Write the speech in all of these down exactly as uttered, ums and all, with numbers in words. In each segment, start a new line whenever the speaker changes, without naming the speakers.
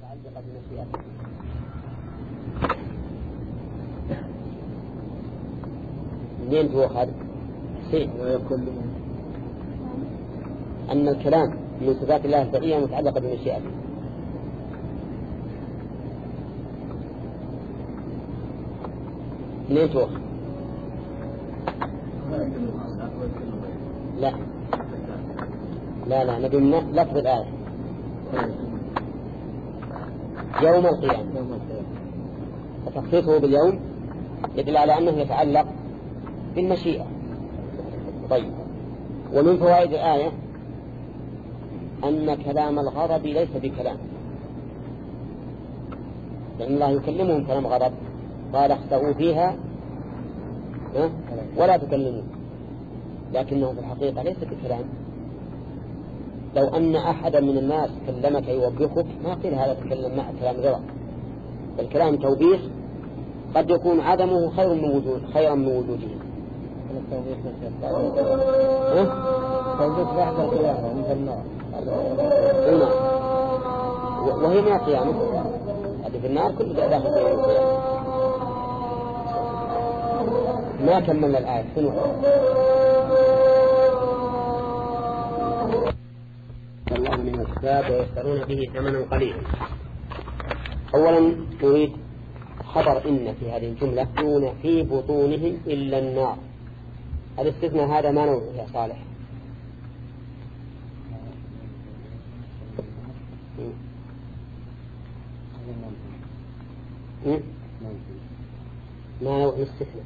متعلقة بمشيئته. منين تؤخذ؟ حسين أن الكلام من صفات الله البقية متعلقة بمشيئته. منين تؤخذ؟ لا لا لا نبي من لفظ الآية يوم القيامة، فتخصيصه باليوم يدل على أنه يتعلق بالمشيئة. طيب، ومن فوائد الآية أن كلام الغضب ليس بكلام، لأن الله يكلمهم كلام غضب، قال اخسئوا فيها ولا تكلموا، لكنه في الحقيقة ليس بكلام. لو أن أحدا من الناس كلمك يوبخك ما قيل هذا تكلم مع كلام رضا، الكلام توبيخ قد يكون عدمه خير من وجود خيرا من وجوده.
توبيخ بعد القيامة مثل النار،
وهي من القيامة. هذه في النار كل داخل في القيامة. ما كملنا الآية شنو؟ الله من الكتاب ويشترون به ثمنا قليلا. أولا نريد خبر إن في هذه الجملة دون في بطونهم إلا النار. الاستثناء هذا ما نوعه يا صالح؟ ما نوع الاستثناء؟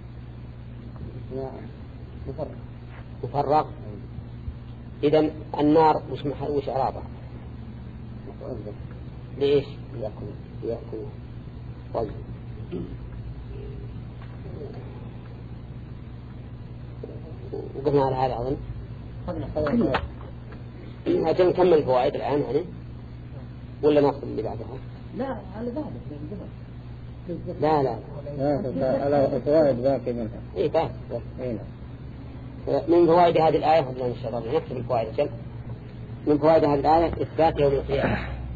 مفرغ
مفرغ. إذن النار مش محل وش إعرابها؟ ليش؟ يأكل يأكل. طيب، وقفنا على هذا أظن. أجل نكمل الفوائد الآن هنا ولا ناخذ اللي بعدها؟
لا على ذلك
لا لا
على الفوائد باقي منها.
إيه باقي. من فوائد هذه الآية قبل إن شاء الله نكتب الفوائد عشان من فوائد هذه الآية إثبات يوم القيامة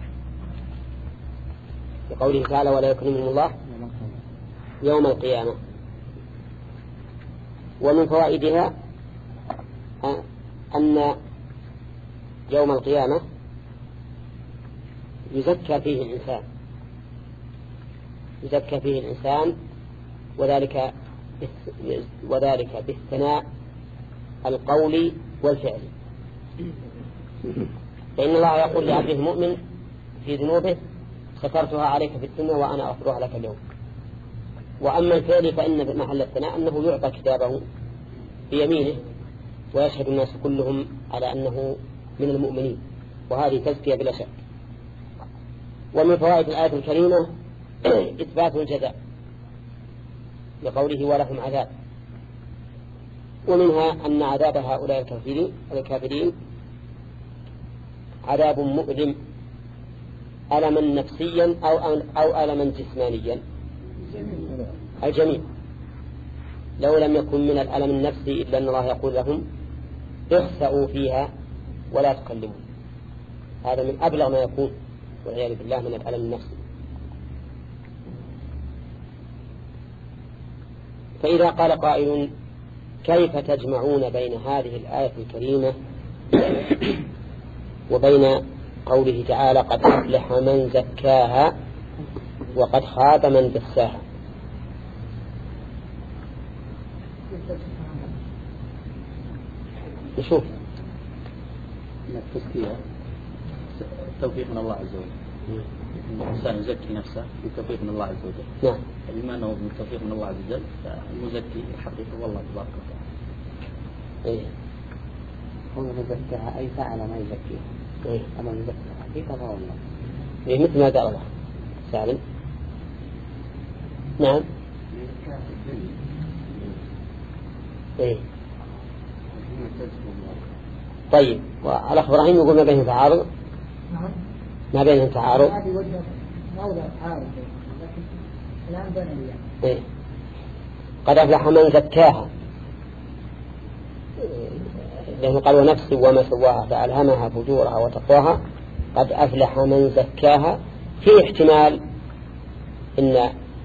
بقوله تعالى ولا يكرمهم الله يوم القيامة. ومن فوائدها أن يوم القيامة يزكى فيه الإنسان يزكى فيه الإنسان وذلك وذلك بالثناء القولي والفعلي. فإن الله يقول لعبده المؤمن في ذنوبه سترتها عليك في الدنيا وأنا أغفرها لك اليوم. وأما الفعل فإن محل الثناء أنه يعطى كتابه بيمينه ويشهد الناس كلهم على أنه من المؤمنين، وهذه تزكية بلا شك. ومن فوائد الآية الكريمة إثبات الجزاء لقوله ولهم عذاب. ومنها أن عذاب هؤلاء الكافرين الكافرين عذاب مؤلم ألما نفسيا أو أو ألما جسمانيا. الجميع لو لم يكن من الألم النفسي إلا أن الله يقول لهم اخسئوا فيها ولا تكلموا. هذا من أبلغ ما يكون والعياذ بالله من الألم النفسي. فإذا قال قائل كيف تجمعون بين هذه الآية الكريمة وبين قوله تعالى قد أفلح من زكاها وقد خاب من دساها؟ نشوف.
التزكية التوفيق من الله عز وجل، الإنسان يزكي نفسه بالتوفيق من الله عز وجل.
نعم.
بما أنه من التوفيق من الله عز وجل فالمزكي الحقيقة والله تبارك وتعالى.
إيه.
هو يزكيها أي فعل ما يزكيها.
إيه.
أما يزكيها حقيقة والله.
إيه مثل ما قال الله. سالم. نعم. إيه. طيب، والأخ إبراهيم يقول ما بينهم تعارض؟
نعم.
ما بينهم تعارض؟
هذه وجهة موضع تعارض لكن الآن بين اليوم.
إيه. قد أفلح من زكاها، لأنه قال ونفس وما سواها فألهمها فجورها وتقواها. قد أفلح من زكاها في احتمال إن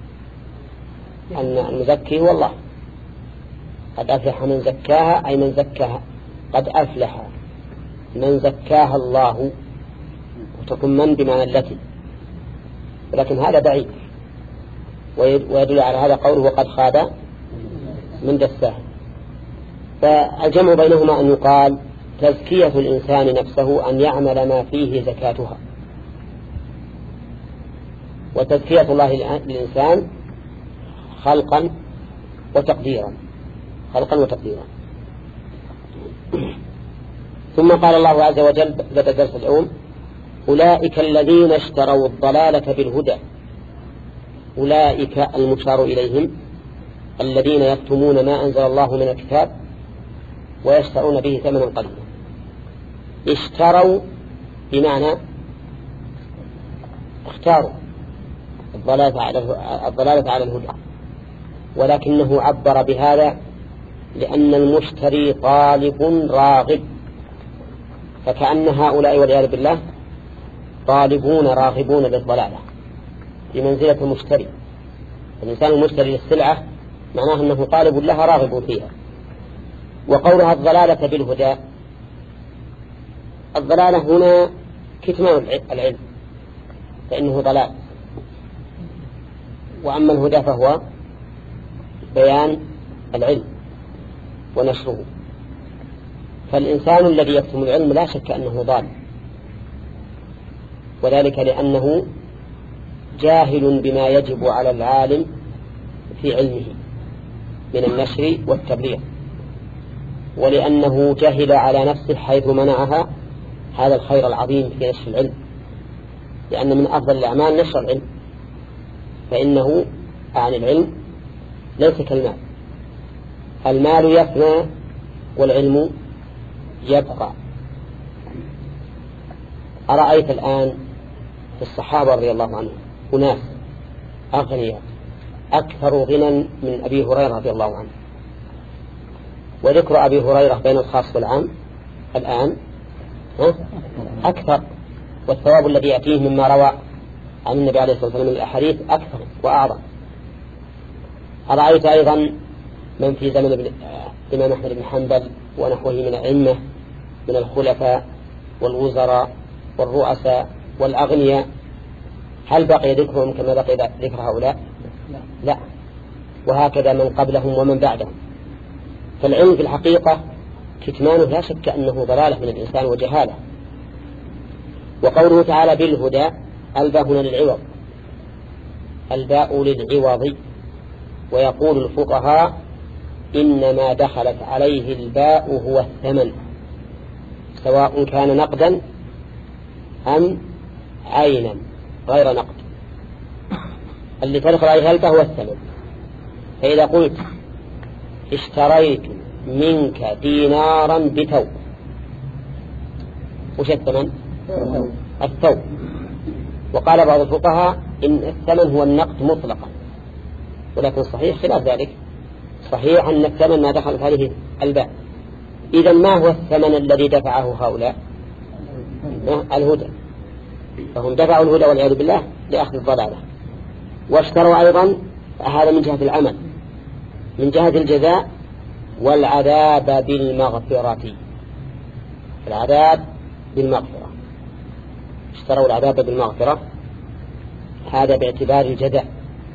أن المزكي هو الله. قد أفلح من زكاها أي من زكاها، قد أفلح من زكاها الله، وتكون من بمعنى التي، ولكن هذا بعيد، ويدل على هذا قوله وقد خاب من دساه. فالجمع بينهما أن يقال تزكية الإنسان نفسه أن يعمل ما فيه زكاتها، وتزكية الله للإنسان خلقا وتقديرا، خلقا وتقديرا. ثم قال الله عز وجل بدأ درس اليوم: أولئك الذين اشتروا الضلالة بالهدى. أولئك المشار إليهم الذين يكتمون ما أنزل الله من الكتاب ويشترون به ثمنا قليلا. اشتروا بمعنى اختاروا الضلالة على الضلالة على الهدى، ولكنه عبر بهذا لأن المشتري طالب راغب، فكأن هؤلاء والعياذ بالله طالبون راغبون للضلالة بمنزلة المشتري. الإنسان المشتري للسلعة معناه أنه طالب لها راغب فيها. وقولها الضلالة بالهدى، الضلالة هنا كتمان العلم فإنه ضلال، وأما الهدى فهو بيان العلم ونشره. فالإنسان الذي يكتم العلم لا شك أنه ضال، وذلك لأنه جاهل بما يجب على العالم في علمه من النشر والتبليغ، ولأنه جهل على نفسه حيث منعها هذا الخير العظيم في نشر العلم، لأن من أفضل الأعمال نشر العلم، فإنه عن العلم ليس كالمال، المال يفنى والعلم يبقى. أرأيت الآن في الصحابة رضي الله عنهم أناس أغنياء أكثر غنى من أبي هريرة رضي الله عنه، وذكر أبي هريرة بين الخاص والعام الآن أكثر، والثواب الذي يأتيه مما روى عن النبي عليه الصلاة والسلام من الأحاديث أكثر وأعظم. أرأيت أيضا من في زمن الإمام أحمد بن حنبل ونحوه من الأئمة من الخلفاء والوزراء والرؤساء والأغنياء، هل بقي ذكرهم كما بقي ذكر هؤلاء؟ لا. وهكذا من قبلهم ومن بعدهم. فالعلم في الحقيقة كتمانه لا شك أنه ضلالة من الإنسان وجهالة. وقوله تعالى بالهدى، الباء هنا للعوض، الباء للعوض. ويقول الفقهاء إنما دخلت عليه الباء هو الثمن، سواء كان نقدا أم عينا غير نقد، اللي تدخل عليها الباء هو الثمن. فإذا قلت اشتريت منك دينارا بثوب، وش الثمن؟ الثوب. وقال بعض الفقهاء إن الثمن هو النقد مطلقا، ولكن صحيح خلاف ذلك، صحيح أن الثمن ما دخلت عليه الباء. إذا ما هو الثمن الذي دفعه هؤلاء؟ الهدى، فهم دفعوا الهدى والعياذ بالله لأخذ الضلالة. واشتروا أيضا، هذا من جهة العمل، من جهة الجزاء والعذاب بالمغفرة، العذاب بالمغفرة، اشتروا العذاب بالمغفرة، هذا باعتبار الجزاء.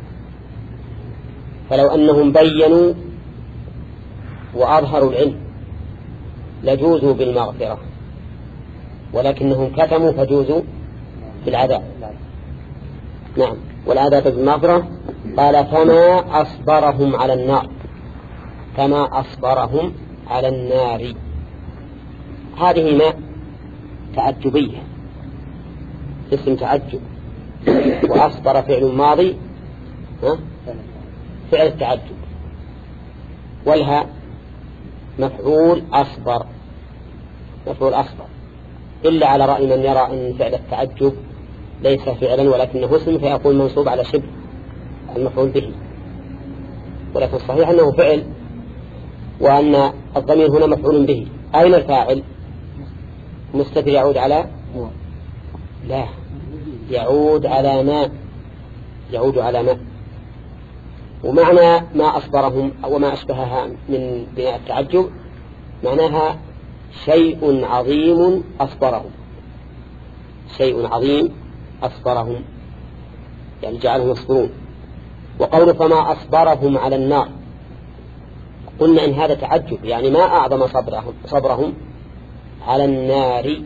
فلو أنهم بينوا وأظهروا العلم لجوزوا بالمغفرة، ولكنهم كتموا فجوزوا بالعذاب. نعم، والعذاب بالمغفرة. قال فما أصبرهم على النار، فما أصبرهم على النار، هذه ما تعجبية، اسم تعجب، وأصبر فعل ماضي ها؟ فعل التعجب، والها مفعول أصبر، مفعول أصبر، إلا على رأي من يرى أن فعل التعجب ليس فعلا ولكنه اسم، فيقول منصوب على شبه المفعول به، ولكن الصحيح أنه فعل، وأن الضمير هنا مفعول به. أين الفاعل؟ مستتر يعود على لا يعود على ما يعود على ما ومعنى ما أصبرهم أو ما أشبهها من بناء التعجب معناها شيء عظيم أصبرهم شيء عظيم أصبرهم يعني جعلهم يصبرون. وقول فما أصبرهم على النار قلنا إن هذا تعجب يعني ما أعظم صبرهم, صبرهم على النار،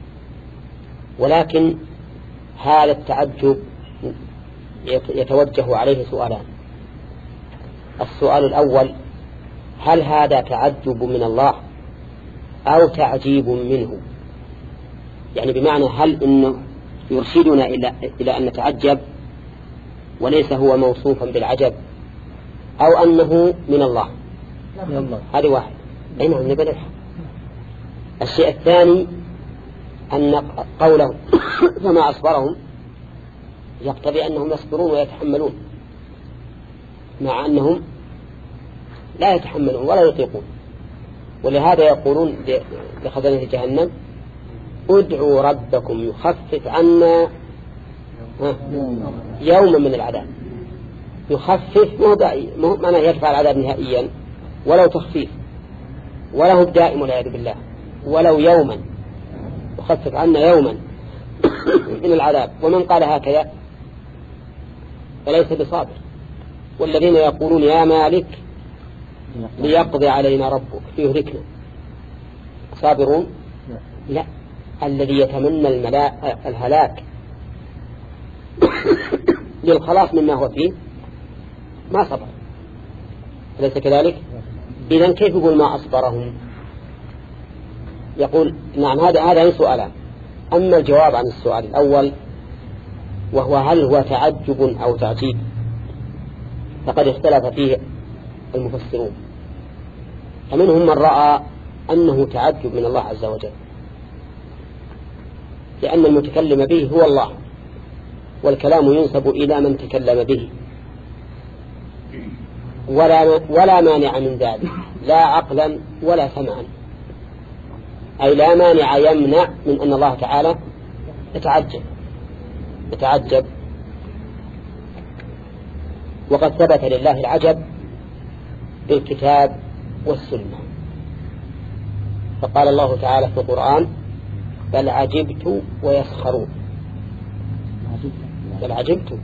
ولكن هذا التعجب يتوجه عليه سؤالان. السؤال الأول هل هذا تعجب من الله أو تعجيب منه؟ يعني بمعنى هل إنه يرشدنا إلى, إلى أن نتعجب وليس هو موصوفا بالعجب أو أنه من الله؟ هذه واحد. أي نعم نبلح. الشيء الثاني أن قوله فما أصبرهم يقتضي أنهم يصبرون ويتحملون مع أنهم لا يتحملون ولا يطيقون. ولهذا يقولون لخزنة جهنم ادعوا ربكم يخفف عنا يوما من العذاب. يخفف مو معنى يدفع العذاب نهائيا ولو تخفيف وله الدائم والعياذ بالله ولو يوما يخفف عنا يوما من العذاب. ومن قال هكذا فليس بصابر. والذين يقولون يا مالك ليقضي علينا ربك ليهلكنا صابرون؟ لا، الذي يتمنى الملاء الهلاك للخلاص مما هو فيه ما صبر، أليس كذلك؟ إذن كيف يقول ما أصبرهم؟ يقول نعم هذا هذا سؤالان. أما الجواب عن السؤال الأول وهو هل هو تعجب أو تعجيب فقد اختلف فيه المفسرون، فمنهم من رأى أنه تعجب من الله عز وجل لأن المتكلم به هو الله والكلام ينسب إلى من تكلم به ولا, ولا مانع من ذلك لا عقلا ولا سمعا، أي لا مانع يمنع من أن الله تعالى يتعجب يتعجب وقد ثبت لله العجب بالكتاب والسنة. فقال الله تعالى في القرآن بل عجبت ويسخرون. بل عجبت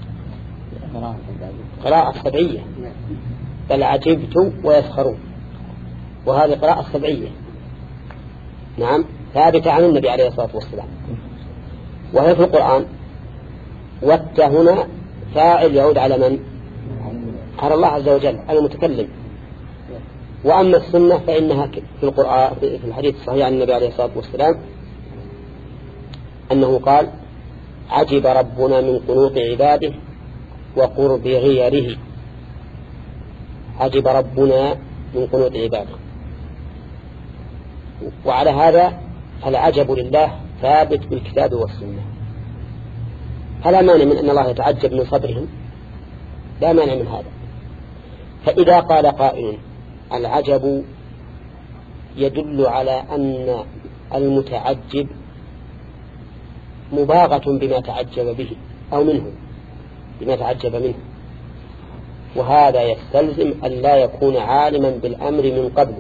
قراءة سبعية بل عجبت ويسخرون، وهذه قراءة سبعية نعم ثابتة عن النبي عليه الصلاة والسلام وهي في القرآن. والت هنا فاعل يعود على من؟ على الله عز وجل على المتكلم. وأما السنة فإنها في القرآن في الحديث الصحيح عن النبي عليه الصلاة والسلام أنه قال عجب ربنا من قنوط عباده وقرب غيره. عجب ربنا من قنوط عباده. وعلى هذا العجب لله ثابت بالكتاب والسنة، فلا مانع من أن الله يتعجب من صبرهم، لا مانع من هذا. فإذا قال قائل العجب يدل على أن المتعجب مباغة بما تعجب به أو منه بما تعجب منه، وهذا يستلزم أن لا يكون عالما بالأمر من قبل.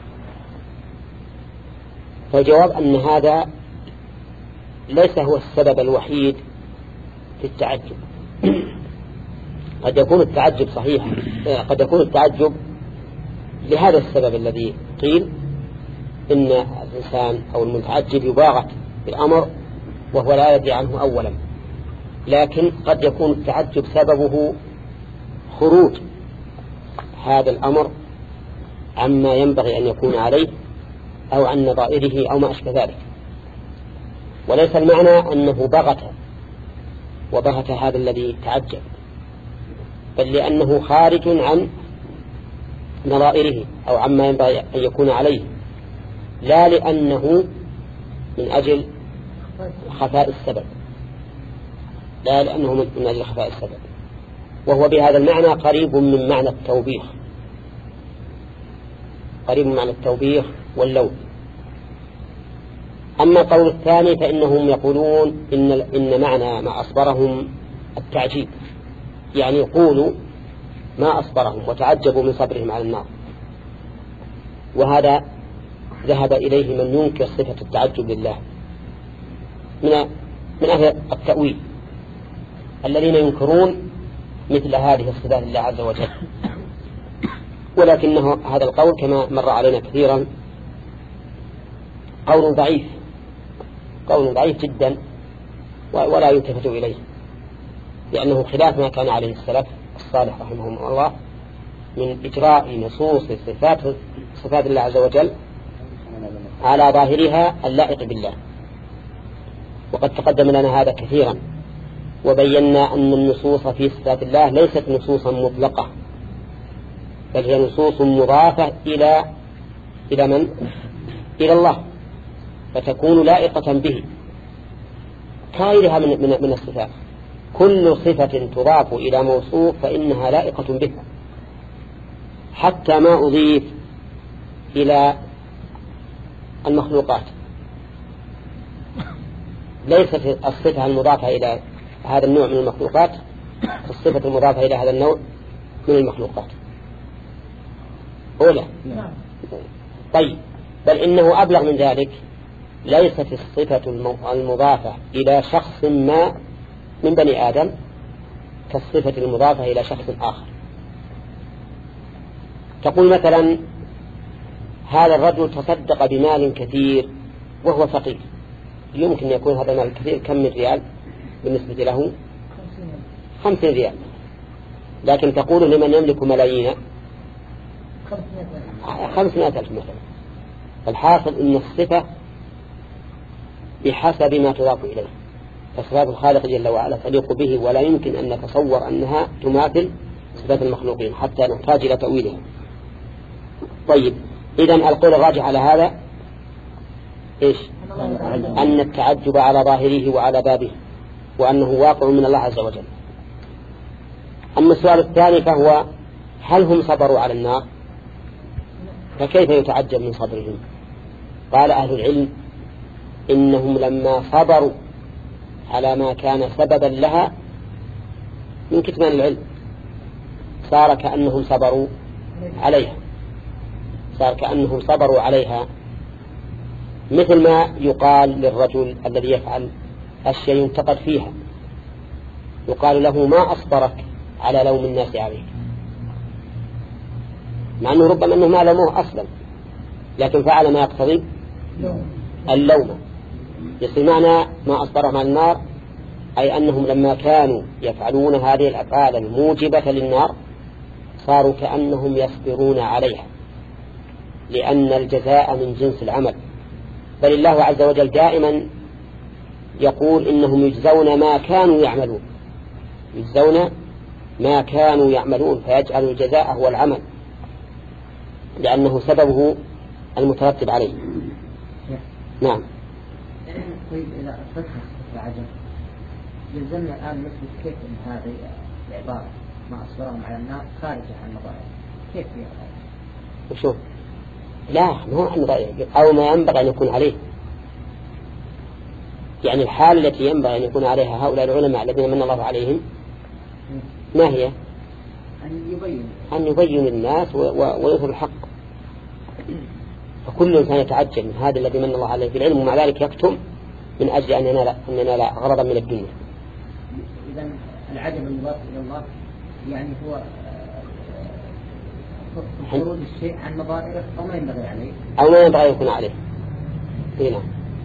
فالجواب أن هذا ليس هو السبب الوحيد في التعجب. قد يكون التعجب صحيح، قد يكون التعجب لهذا السبب الذي قيل إن الإنسان أو المتعجب يباغت بالأمر وهو لا يدري عنه أولا، لكن قد يكون التعجب سببه خروج هذا الأمر عما ينبغي أن يكون عليه أو عن نظائره أو ما أشبه ذلك. وليس المعنى أنه بغت وبغت هذا الذي تعجب، بل لأنه خارج عن نظائره أو عما ينبغي أن يكون عليه، لا لأنه من أجل خفاء السبب، لا لأنه من أجل خفاء السبب. وهو بهذا المعنى قريب من معنى التوبيخ، قريب من معنى التوبيخ واللوم. أما القول الثاني فإنهم يقولون إن, إن معنى ما أصبرهم التعجيب، يعني يقولوا ما أصبرهم وتعجبوا من صبرهم على النار، وهذا ذهب إليه من ينكر صفة التعجب لله من من أهل التأويل الذين ينكرون مثل هذه الصفات لله عز وجل، ولكنه هذا القول كما مر علينا كثيرا قول ضعيف، قول ضعيف جدا ولا يلتفت إليه، لأنه خلاف ما كان عليه السلف الصالح رحمهم الله من إجراء نصوص صفات صفات الله عز وجل على ظاهرها اللائق بالله. وقد تقدم لنا هذا كثيرا، وبينا أن النصوص في صفات الله ليست نصوصا مطلقة، بل هي نصوص مضافة إلى إلى من؟ إلى الله، فتكون لائقة به كغيرها من, من, من الصفات. كل صفة تضاف إلى موصوف فإنها لائقة به، حتى ما أضيف إلى المخلوقات ليست الصفة المضافة إلى هذا النوع من المخلوقات الصفة المضافة إلى هذا النوع من المخلوقات أولى. طيب، بل إنه أبلغ من ذلك، ليست الصفة المضافة إلى شخص ما من بني آدم كالصفة المضافة إلى شخص آخر. تقول مثلا هذا الرجل تصدق بمال كثير وهو فقير، يمكن يكون هذا المال الكثير كم من ريال بالنسبة له؟ خمسين ريال، لكن تقول لمن يملك ملايين خمسمائة ألف مثلا. الحاصل إن الصفة بحسب ما تضاف إليه، فصفات الخالق جل وعلا تليق به، ولا يمكن أن نتصور أنها تماثل صفات المخلوقين حتى نحتاج إلى تأويلها. طيب، إذن القول الراجح على هذا إيش؟ أن التعجب على ظاهره وعلى بابه، وأنه واقع من الله عز وجل. أما السؤال الثاني فهو هل هم صبروا على النار؟ فكيف يتعجب من صبرهم؟ قال أهل العلم إنهم لما صبروا على ما كان سببا لها من كتمان العلم صار كأنهم صبروا عليها، صار كأنهم صبروا عليها، مثل ما يقال للرجل الذي يفعل أشياء ينتقد فيها، يقال له ما أصبرك على لوم الناس عليك، مع أنه ربما أنه ما لومه أصلا، لكن فعل ما يقتضي اللوم. يصير معنى ما أصبرهم على النار أي أنهم لما كانوا يفعلون هذه الأفعال الموجبة للنار صاروا كأنهم يصبرون عليها، لأن الجزاء من جنس العمل. بل الله عز وجل دائما يقول إنهم يجزون ما كانوا يعملون، يجزون ما كانوا يعملون، فيجعل الجزاء هو العمل لأنه سببه المترتب عليه. نعم.
طيب، إذا أثبتنا صفة العجب يلزمنا الآن نثبت كيف أن هذه العبارة ما أصبرهم على النار خارجة عن النظائر، كيف فيها هذا؟
وشو؟ لا، مو عن النظائر، أو ما ينبغي أن يكون عليه، يعني الحال التي ينبغي أن يكون عليها هؤلاء العلماء الذين من الله عليهم ما هي؟
أن يبين
أن يبين الناس ويظهر الحق. فكل إنسان يتعجب من هذا الذي من الله عليه في العلم، ومع ذلك يكتم من أجل أن ينال أن ينال غرضا من الدنيا.
إذا العجب المضاف إلى الله يعني هو خروج الشيء عن نظائره أو ما ينبغي عليه
أو ما ينبغي يكون عليه. هنا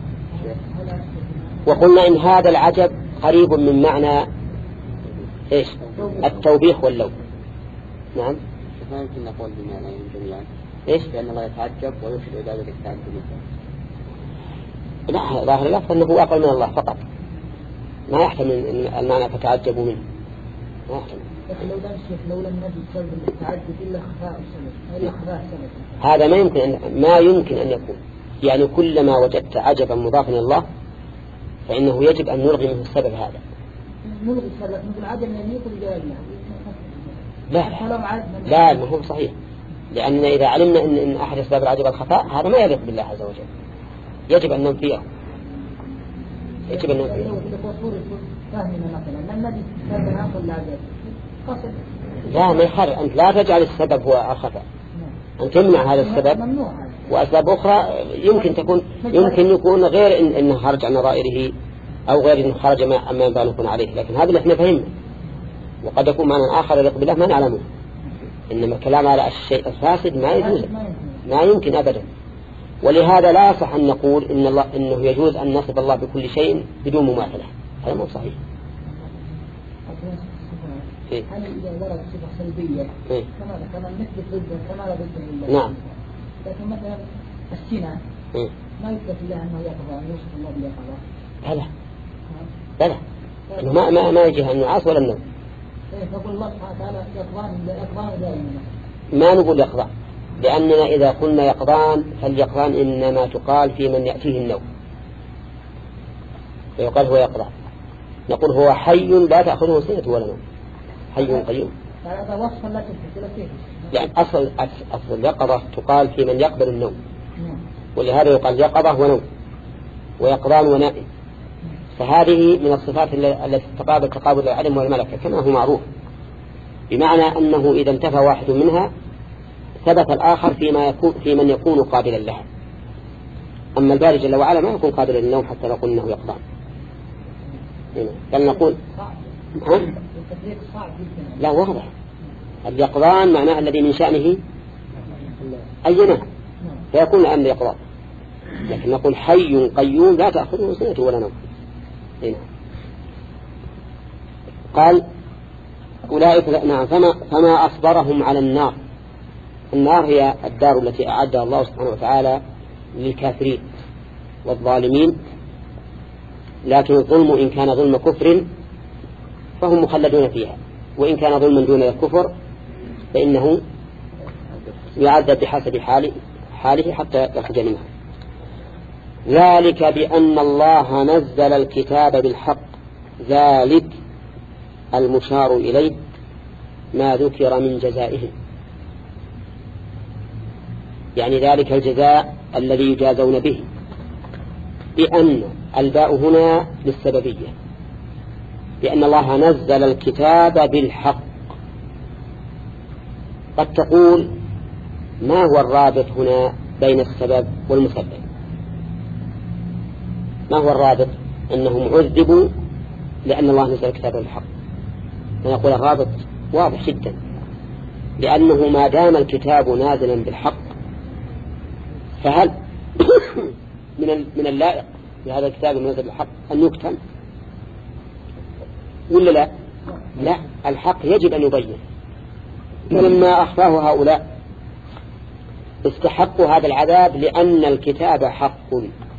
وقلنا إن هذا العجب قريب من معنى إيش؟ التوبيخ واللوم. نعم.
ما يمكن نقول بمعنى جميعا
إيش؟
لأن الله يتعجب ويشعر إلى ذلك التعجب.
لا، ظاهر الله فإنه أقل من الله فقط، ما يحتمل المعنى فتعجبوا منه، ما يحتمل.
لكن لو دام الشيخ لو لم نجد سبب التعجب إلا خفاء السبب، إلا خفاء السبب،
هذا ما يمكن أن ما يمكن أن يكون. يعني كلما وجدت عجبا مضافا إلى الله فإنه يجب أن نلغي منه السبب هذا.
نلغي السبب مثل العجب أن يكون جوابنا.
لا لا ما هو صحيح، لأن إذا علمنا إن, إن أحد أسباب العجب الخفاء هذا ما يليق بالله عز وجل، يجب أن ننفيه. يجب أن
فهمنا مثلا الذي سبب أصل لا قصد
لا ما يخرج. أنت لا تجعل السبب هو الخطأ، أن تمنع هذا السبب، وأسباب أخرى يمكن تكون يمكن يكون غير إن إنه خرج عن نظائره أو غير إنه خرج ما ما ينبغي يكون عليه، لكن هذا اللي احنا فهمنا. وقد يكون معنى آخر يليق بالله ما نعلمه، إنما الكلام على الشيء الفاسد ما يجوز، ما يمكن أبدا. ولهذا لا يصح أن نقول إن الله إنه يجوز أن نصف الله بكل شيء بدون مماثلة، هذا مو صحيح.
هل إذا ورد صفة سلبية
إيه؟
كما ذكرنا نثبت ضده كما لا ضده إلا
نعم.
لكن مثلا السنة
إيه؟
ما يثبت الله أنه يقضى، أن يوصف الله باليقظة.
بلى بلى إنه ما ما ما يجي النعاس ولا النوم.
إيه فقول الله سبحانه وتعالى يقظان يقظان دائما.
ما نقول يقظان، لأننا إذا قلنا يقظان فاليقظان إنما تقال في من يأتيه النوم، فيقال هو يقظان. نقول هو حي لا تأخذه سنة ولا نوم، حي قيوم.
هذا وصف لا تثبت فيه.
يعني أصل أصل اليقظة تقال في من يقبل النوم، ولهذا يقال يقظة ونوم ويقظان ونائم. فهذه من الصفات التي تقابل تقابل العلم والملكة كما هو معروف، بمعنى أنه إذا انتفى واحد منها ثبت الآخر فيما يكون في من يكون قابلا لها. أما الباري جل وعلا ما يكون قابلا للنوم حتى لو قلنا إنه يقظان. بل نقول ها؟ لا واضح، اليقظان معناه الذي من شأنه أي نام فيكون الأمر يقظان، لكن نقول حي قيوم لا تأخذه سنة ولا نوم. هنا قال أولئك نعم فما, فما أصبرهم على النار. النار هي الدار التي أعدها الله سبحانه وتعالى للكافرين والظالمين، لكن الظلم إن كان ظلم كفر فهم مخلدون فيها، وإن كان ظلما دون الكفر فإنه يعذب بحسب حاله, حاله حتى يخرج منها. ذلك بأن الله نزل الكتاب بالحق، ذلك المشار إليه ما ذكر من جزائهم، يعني ذلك الجزاء الذي يجازون به، بأن الباء هنا للسببية، بأن الله نزل الكتاب بالحق. قد تقول ما هو الرابط هنا بين السبب والمسبب؟ ما هو الرابط؟ أنهم عذبوا لأن الله نزل الكتاب بالحق. فنقول الرابط واضح جدا، لأنه ما دام الكتاب نازلا بالحق فهل من من اللائق بهذا الكتاب النازل بالحق أن يكتم ولا لا؟ لا، الحق يجب أن يبين. فلما أخفاه هؤلاء استحقوا هذا العذاب لأن الكتاب حق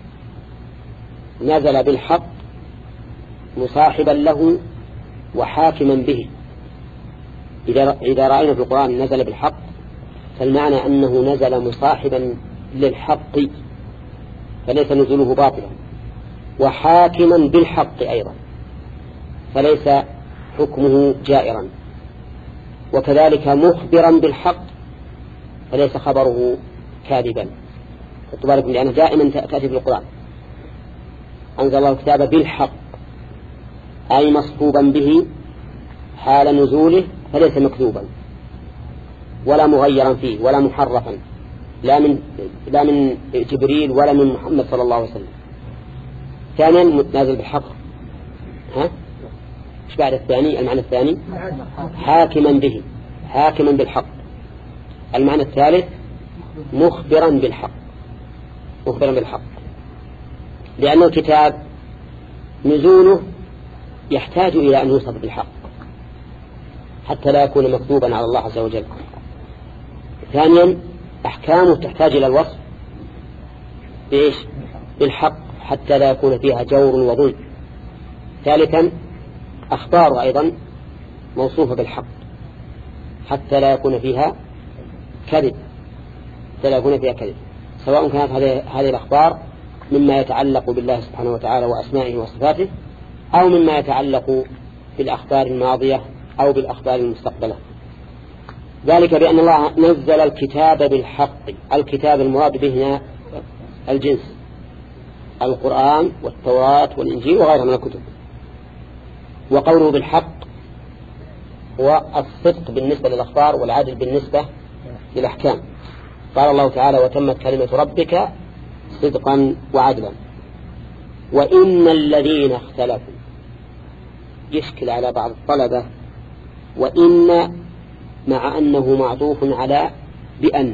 نزل بالحق مصاحبا له وحاكما به. إذا رأينا في القرآن نزل بالحق فالمعنى أنه نزل مصاحبا للحق فليس نزوله باطلا، وحاكما بالحق أيضا فليس حكمه جائرا، وكذلك مخبرا بالحق فليس خبره كاذبا. فتبارك لأنه دائما تأتي في القرآن أنزل الله الكتاب بالحق أي مصحوبا به حال نزوله فليس مكذوبا ولا مغيرا فيه ولا محرفا، لا من لا من جبريل ولا من محمد صلى الله عليه وسلم. ثانيا نازل بالحق، ها ايش بعد الثاني؟ المعنى الثاني حاكما به، حاكما بالحق. المعنى الثالث مخبرا بالحق، مخبرا بالحق، لأن الكتاب نزوله يحتاج إلى أن يوصف بالحق حتى لا يكون مكذوبا على الله عز وجل. ثانيا أحكامه تحتاج إلى الوصف بإيش؟ بالحق حتى لا يكون فيها جور وظلم. ثالثا أخبار أيضا موصوفة بالحق حتى لا يكون فيها كذب، حتى لا يكون فيها كذب، سواء كانت هذه الأخبار مما يتعلق بالله سبحانه وتعالى وأسمائه وصفاته أو مما يتعلق بالأخبار الماضية أو بالأخبار المستقبلة. ذلك بأن الله نزل الكتاب بالحق. الكتاب المراد به هنا الجنس، القرآن والتوراة والإنجيل وغيرها من الكتب. وقوله بالحق هو الصدق بالنسبة للأخبار والعدل بالنسبة للأحكام. قال الله تعالى وتمت كلمة ربك صدقا وعدلا. وإن الذين اختلفوا يشكل على بعض الطلبة وإن مع أنه معطوف على بأن،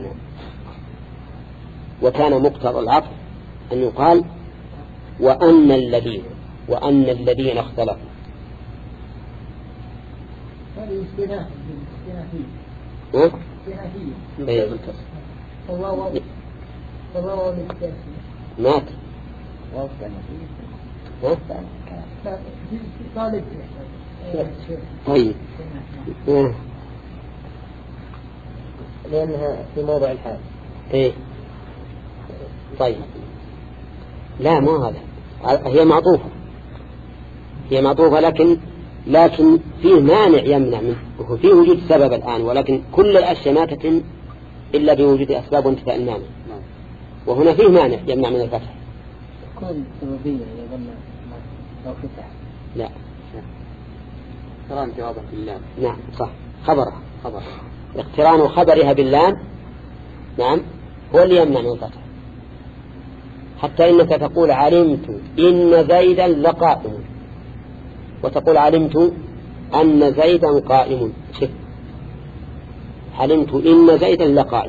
وكان مقتضى العطف أن يقال وأن الذين وأن الذين اختلفوا.
هذه استناف
ها؟
استنافية. الله الله
مات.
طالب.
طيب.
لأنها في موضع الحال.
إيه. طيب. لا ما هذا، هي معطوفة هي معطوفة لكن لكن فيه مانع يمنع منه، وفيه وجود سبب الآن، ولكن كل الأشياء ما تتم إلا بوجود أسباب وانتفاء المانع، وهنا فيه مانع يمنع من الفتح.
تكون سببية يظن لو فتح.
لا
اقتران جوابه باللام.
نعم صح، خبرها خبر اقتران خبرها باللام نعم هو اللي يمنع من الفتح. حتى إنك تقول علمت إن زيدا لقائم، وتقول علمت أن زيدا قائم. شف علمت إن زيدا لقائم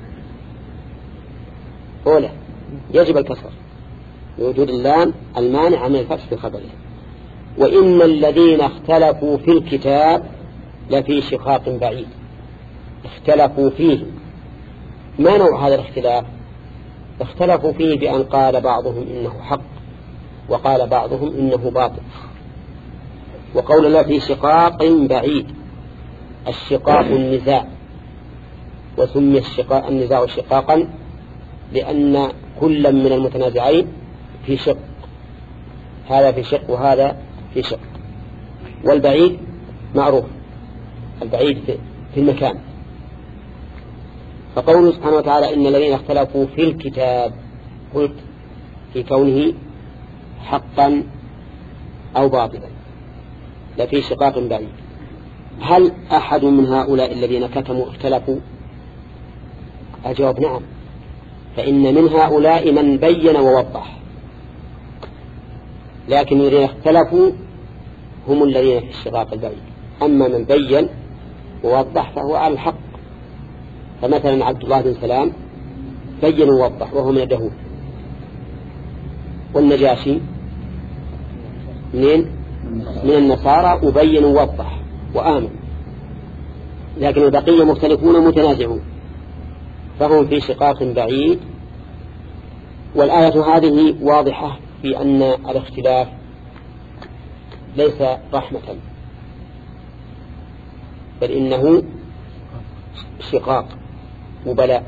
أولى يجب الكسر لوجود اللام المانع من الفتح في خبره. وإن الذين اختلفوا في الكتاب لفي شقاق بعيد. اختلفوا فيه، ما نوع هذا الاختلاف؟ اختلفوا فيه بأن قال بعضهم إنه حق وقال بعضهم إنه باطل. وقول الله في شقاق بعيد، الشقاق النزاع، وسمي الشقاق النزاع شقاقا لأن كل من المتنازعين في شق، هذا في شق وهذا في شق. والبعيد معروف، البعيد في المكان. فقوله سبحانه وتعالى إن الذين اختلفوا في الكتاب، قلت في كونه حقا أو باطلا لفي شقاق بعيد. هل أحد من هؤلاء الذين كتموا اختلفوا؟ أجاب نعم، فإن من هؤلاء من بين ووضح، لكن الذين اختلفوا هم الذين في الشقاق البعيد. أما من بين ووضح فهو على الحق. فمثلا عبد الله بن سلام بين ووضح وهو من اليهود، والنجاشي منين؟ من النصارى، وبين ووضح وآمن، لكن البقية مختلفون متنازعون فهم في شقاق بعيد. والآية هذه واضحة في أن الاختلاف ليس رحمة، بل إنه شقاق وبلاء.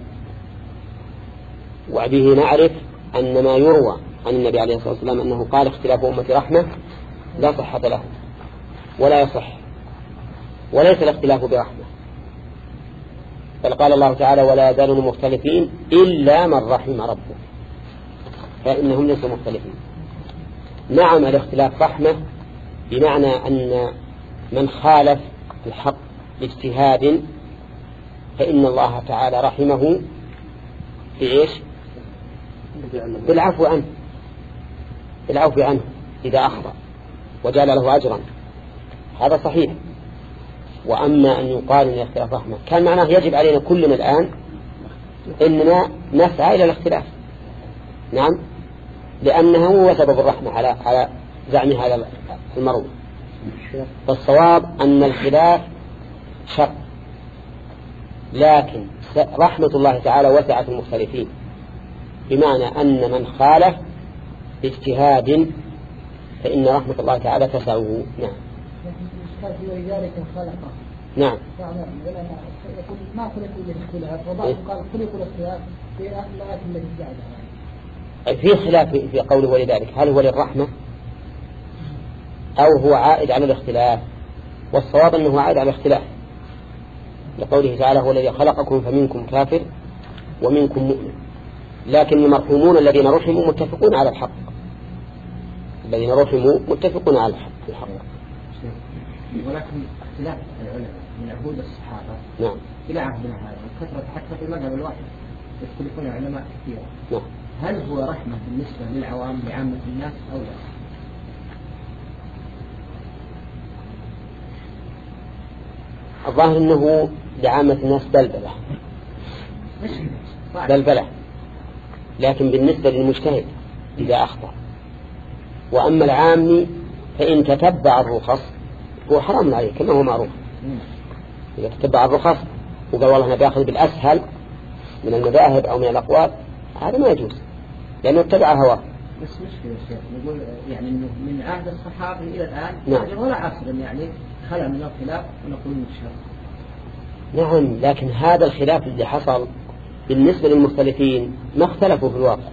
وبه نعرف أن ما يروى عن النبي عليه الصلاة والسلام أنه قال اختلاف أمتي رحمة لا صحة له ولا يصح، وليس الاختلاف برحمة، بل قال الله تعالى ولا يزالون مختلفين إلا من رحم ربه، فإنهم ليسوا مختلفين. نعم الاختلاف رحمة، بمعنى أن من خالف الحق باجتهاد فإن الله تعالى رحمه بإيش؟ بالعفو عنه، بالعفو عنه إذا أخطأ وجعل له أجرا، هذا صحيح. وأما أن يقال أن الاختلاف رحمة كان معناه يجب علينا كلنا الآن إننا نسعى إلى الاختلاف، نعم، لأنه هو سبب الرحمة على على زعم هذا المروي. فالصواب أن الخلاف شر، لكن رحمة الله تعالى وسعت المختلفين، بمعنى أن من خالف باجتهاد فإن رحمة الله تعالى تسعه. نعم.
ولذلك خلقه.
نعم.
ما خلقوا للاختلاف، وبعض قال خلقوا للاختلاف في الآيات التي بعدها.
في خلاف في قوله ولذلك، هل هو للرحمة أو هو عائد على الاختلاف؟ والصواب أنه عائد على الاختلاف، لقوله تعالى هو الذي خلقكم فمنكم كافر ومنكم مؤمن، لكن المرحومون الذين رحموا متفقون على الحق الذين رحموا متفقون على الحق.
ولكن اختلاف العلماء من عهود الصحابة
نعم
إلى عهدنا هذا كثرة حتى في المذهب الواحد يختلفون العلماء كثيرا.
نعم.
هل هو رحمة بالنسبة للعوام لعامة الناس أو لا؟
الظاهر أنه لعامة الناس بلبلة بلبلة، لكن بالنسبة للمجتهد إذا أخطأ. وأما العامي فإن تتبع الرخص هو حرام عليه كما هو معروف. إذا تتبع الرخص وقال والله أنا بأخذ بالأسهل من المذاهب أو من الأقوال هذا ما يجوز لأنه اتبع هواه.
بس مشكلة يا شيخ نقول يعني إنه من عهد الصحابة إلى الآن
نعم.
ولا عصر يعني خلى من الخلاف ونقول من الشر.
نعم، لكن هذا الخلاف اللي حصل بالنسبة للمختلفين ما اختلفوا في الواقع،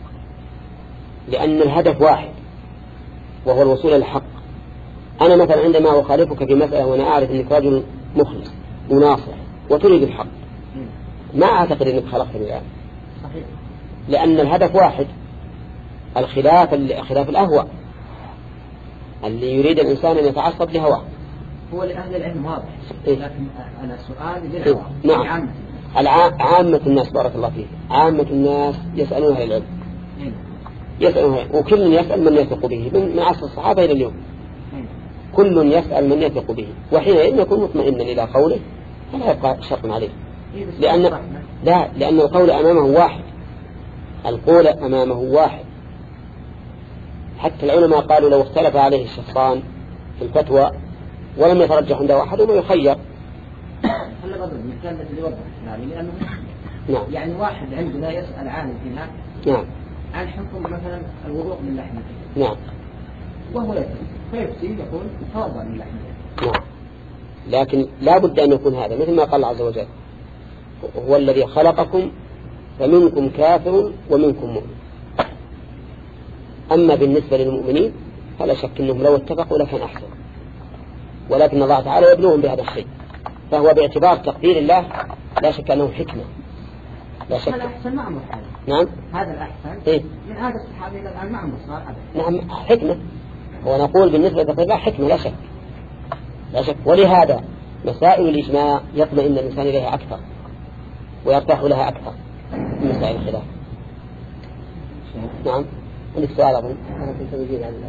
لأن الهدف واحد وهو الوصول للحق. أنا مثلا عندما أخالفك في مسألة وأنا أعرف أنك رجل مخلص وناصح وتريد الحق ما أعتقد أنك خلقتني الآن.
صحيح.
لأن الهدف واحد، الخلاف خلاف الأهواء اللي يريد الإنسان أن يتعصب لهواه.
هو لأهل العلم واضح.
إيه؟
لكن أنا سؤالي
للعوام. إيه؟ نعم. عامة الناس بارك الله فيه، عامة الناس يسألون أهل العلم.
إيه؟
يسألون وكل يسأل من يثق به من عصر الصحابة إلى اليوم.
إيه؟
كل يسأل من يثق به، وحينئذ يكون مطمئنا إلى قوله فلا يبقى شرط عليه.
إيه
لأن لا لأن القول أمامه واحد، القول أمامه واحد. حتى العلماء قالوا لو اختلف عليه الشخصان في الفتوى ولم يترجح عنده أحدهما يخير.
هل غضب المثال الذي وضح يعني لأنه
نعم.
يعني واحد عندنا يسأل عالم هنا
نعم.
عن حكم مثلا الوضوء من لحم
نعم.
وهو يفتي فيفتي يقول توضأ من لحم.
نعم. لكن لا بد أن يكون هذا مثل ما قال الله عز وجل هو الذي خلقكم فمنكم كافر ومنكم مؤمن. أما بالنسبة للمؤمنين فلا شك أنهم لو اتفقوا لكان أحسن، ولكن الله تعالى يبلوهم بهذا الشيء، فهو باعتبار تقدير الله لا شك أنه حكمة. لا شك.
هذا الأحسن ما أمر حاله.
نعم.
هذا الأحسن.
إيه؟
من هذا الصحابي إلى الآن ما أمر صار أبدا.
نعم حكمة، ونقول بالنسبة لتقدير الله حكمة لا شك لا شك. ولهذا مسائل الإجماع يطمئن الإنسان إليها أكثر ويرتاح لها أكثر من مسائل الخلاف. نعم. عندك سؤال أظن؟
أنا كنت بجيب عن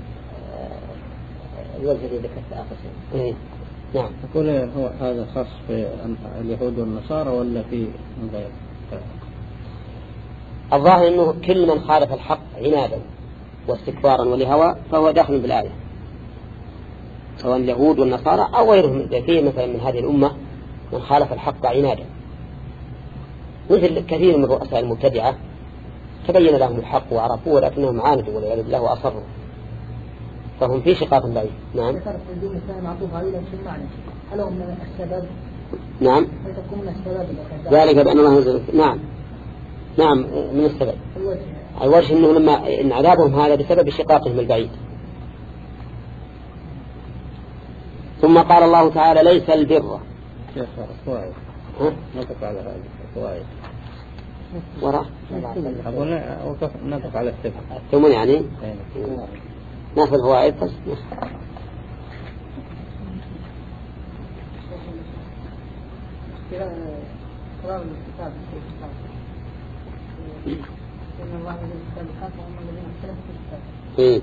الوجه اللي ذكرت آخر شيء.
إيه. نعم.
أقول هو هذا خاص في اليهود والنصارى ولا في غير؟
الظاهر أنه كل من خالف الحق عنادا واستكبارا ولهوى فهو داخل بالآية، سواء اليهود والنصارى أو غيرهم. فيه مثلا من هذه الأمة من خالف الحق عنادا، مثل كثير من رؤساء المبتدعة تبين لهم الحق وعرفوه ولكنهم عاندوا والعياذ بالله وأصروا، فهم في شقاق بعيد. نعم.
ذكرت الجملة الثانية معطوفة على شو المعنى؟ هل هو من السبب؟
نعم.
هل تكون من السبب؟
ذلك بأن الله ينزل. نعم. نعم من السبب.
الوجه.
الوجه إنه لما إن عذابهم هذا بسبب شقاقهم البعيد. ثم قال الله تعالى ليس البر.
كيف الفوائد؟
ها؟
نطق على هذه الفوائد.
وراء.
أقول نطق على السبب.
ثم يعني. ناخذ فوائد بس.
كلام الكتاب إن الله الذي كتاب الحق وهم الذين اختلفوا في الكتاب.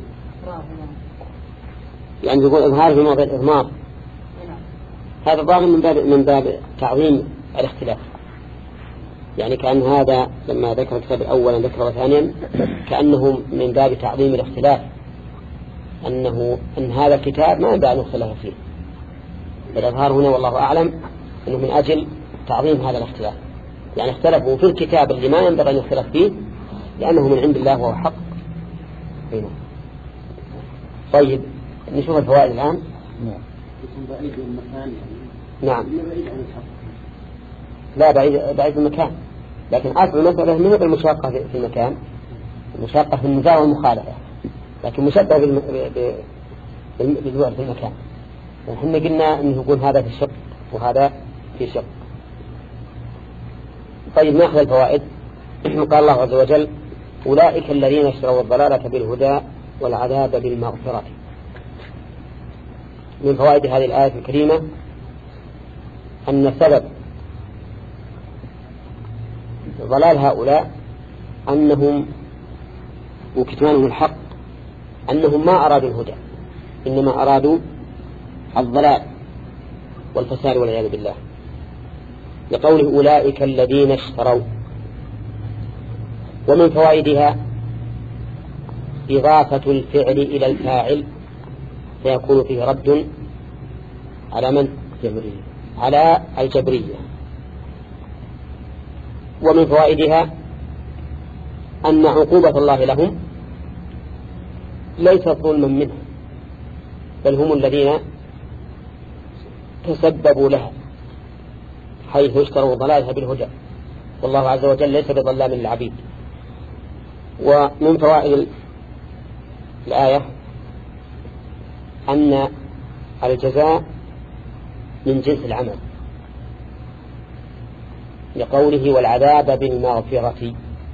يعني يقول إظهار في موضع الإضمار. هذا ضامن من باب من باب تعظيم الاختلاف. يعني كأن هذا لما ذكر الكتاب الأول ذكر ثانيا كأنه من باب تعظيم الاختلاف، أنه أن هذا الكتاب ما ينبغي أن يختلف فيه. الإظهار هنا والله أعلم أنه من أجل تعظيم هذا الاختلاف، يعني اختلفوا في الكتاب اللي ما ينبغي أن يختلف فيه لأنه من عند الله وهو حق. هنا. طيب نشوف الفوائد الآن.
نعم.
بعيد من المكان
نعم.
بعيد عن الحق.
لا بعيد بعيد المكان، لكن أصل المسألة مو بالمشاقة في المكان، المشاقة في النزاع والمخالفة، لكن مشبه بالبعد في المكان. نحن قلنا أنه يقول هذا في شق وهذا في شق. طيب نأخذ الفوائد. قال الله عز وجل أولئك الذين اشتروا الضلالة بالهدى والعذاب بالمغفرة. من فوائد هذه الآية الكريمة أن سبب ضلال هؤلاء أنهم وكتمانهم الحق أنهم ما أرادوا الهدى، إنما أرادوا الضلال والفساد والعياذ بالله، لقوله أولئك الذين اشتروا. ومن فوائدها إضافة الفعل إلى الفاعل فيكون فيه رد على من؟ جبرية. على الجبرية. ومن فوائدها أن عقوبة الله لهم ليست ظلما منه، بل هم الذين تسببوا لها حيث اشتروا ضلالها بالهدى، والله عز وجل ليس بظلام للعبيد. ومن فوائد الآية أن الجزاء من جنس العمل، لقوله والعذاب بالمغفرة.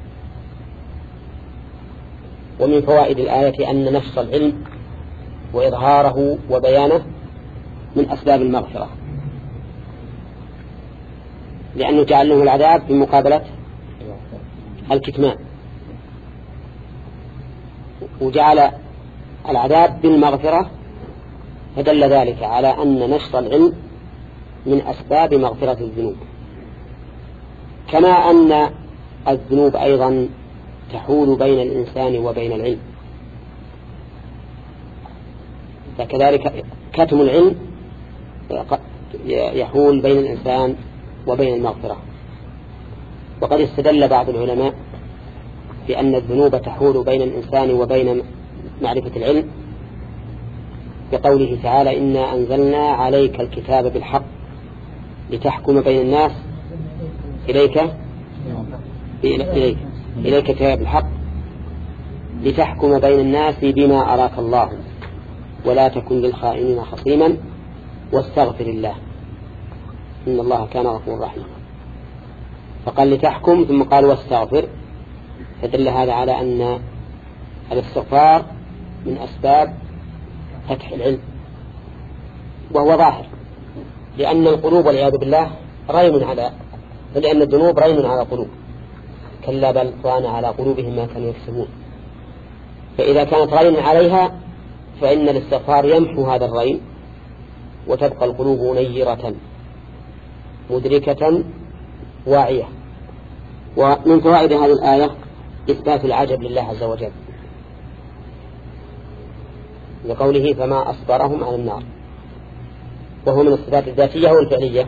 ومن فوائد الآية أن نشر العلم وإظهاره وبيانه من أسباب المغفرة، لأنه جعل له العذاب في مقابلة الكتمان، وجعل العذاب بالمغفرة، فدل ذلك على أن نشر العلم من أسباب مغفرة الذنوب، كما أن الذنوب أيضا تحول بين الإنسان وبين العلم، فكذلك كتم العلم يحول بين الإنسان وبين المغفرة. وقد استدل بعض العلماء بأن الذنوب تحول بين الإنسان وبين معرفة العلم بقوله تعالى إنا أنزلنا عليك الكتاب بالحق لتحكم بين الناس إليك إليك إليك كتاب بالحق لتحكم بين الناس بما أراك الله ولا تكن للخائنين خصيما واستغفر الله إن الله كان غفورا رحيما. فقال لتحكم ثم قال واستغفر، فدل هذا على أن الاستغفار من أسباب فتح العلم، وهو ظاهر، لأن القلوب والعياذ بالله رين على لأن الذنوب رين على قلوب، كلا بل ران على قلوبهم ما كانوا يكسبون. فإذا كانت رين عليها فإن الاستغفار يمحو هذا الرين وتبقى القلوب نيرة مدركة واعية. ومن فوائد هذه الآية إثبات العجب لله عز وجل، لقوله فما أصبرهم على النار، وهو من الصفات الذاتية والفعلية.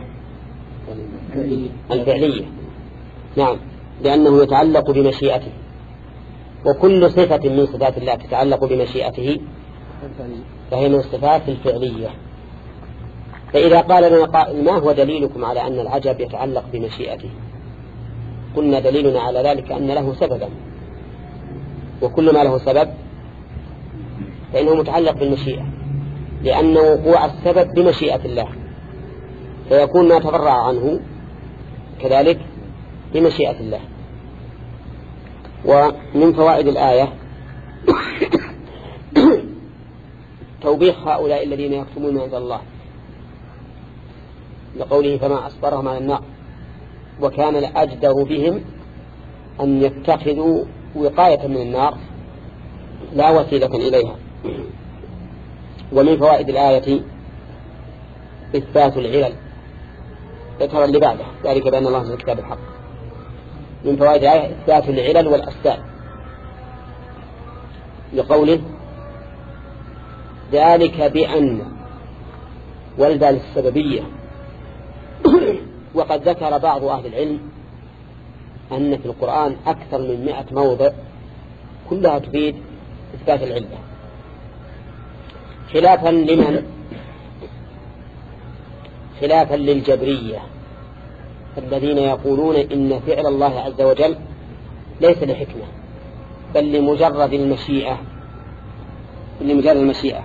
الفعلية نعم، لأنه يتعلق بمشيئته، وكل صفة من صفات الله تتعلق بمشيئته فهي من الصفات الفعلية. فإذا قال لنا قائل ما هو دليلكم على أن العجب يتعلق بمشيئته؟ قلنا دليلنا على ذلك أن له سببا، وكل ما له سبب فإنه متعلق بالمشيئة، لأن وقوع السبب بمشيئة الله، فيكون ما تفرع عنه كذلك بمشيئة الله. ومن فوائد الآية توبيخ هؤلاء الذين يكتمون عند الله، لقوله فما أصبرهم على النار، وكان الأجدر بهم أن يتخذوا وقاية من النار لا وسيلة إليها. ومن فوائد الآية إثبات العلل، ذكر اللي بعده ذلك بأن الله في الكتاب الحق. من فوائد الآية إثبات العلل والأسباب، لقوله ذلك بأن والباء للسببية. وقد ذكر بعض أهل العلم أن في القرآن أكثر من مئة موضع كلها تفيد إثبات العلة، خلافا لمن خلافا للجبرية الذين يقولون إن فعل الله عز وجل ليس لحكمة بل لمجرد المشيئة لمجرد المشيئة.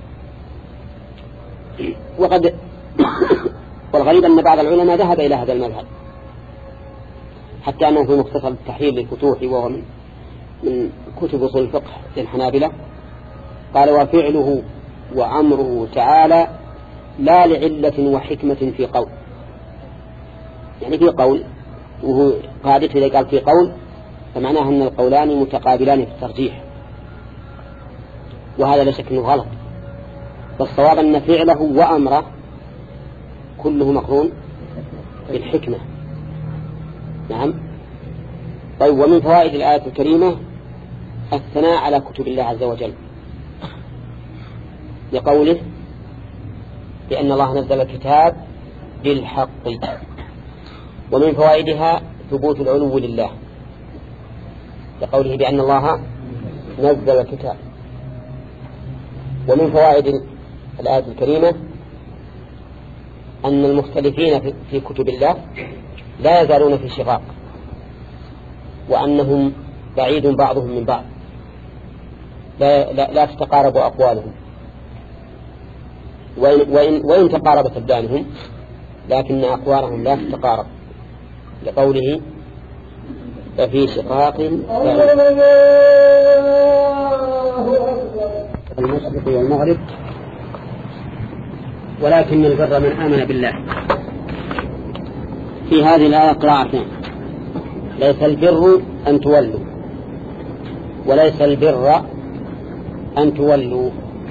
وقد والغريب أن بعض العلماء ذهب إلى هذا المذهب، حتى أنه في مختصر التحرير للفتوح وهو من من كتب أصول الفقه للحنابلة قال وفعله وأمره تعالى لا لعلة وحكمة في قول، يعني في قول، وهو قاعدته إذا قال في قول فمعناه أن القولان متقابلان في الترجيح، وهذا لا شك أنه غلط. فالصواب أن فعله وأمره كله مقرون بالحكمة. نعم. طيب، ومن فوائد الآية الكريمة الثناء على كتب الله عز وجل لقوله بأن الله نزل الكتاب بالحق. ومن فوائدها ثبوت العلو لله لقوله بأن الله نزل الكتاب. ومن فوائد الآية الكريمة أن المختلفين في كتب الله لا يزالون في شقاق، وأنهم بعيد بعضهم من بعض، لا, لا, لا تتقارب أقوالهم، وإن, وإن, وإن تقاربت أبدانهم لكن أقوالهم لا تتقارب، لقوله ففي شقاق المشرق والمغرب ولكن البر من آمن بالله. في هذه الآية قراءتان: ليس البر أن تولوا، وليس البر أن تولوا.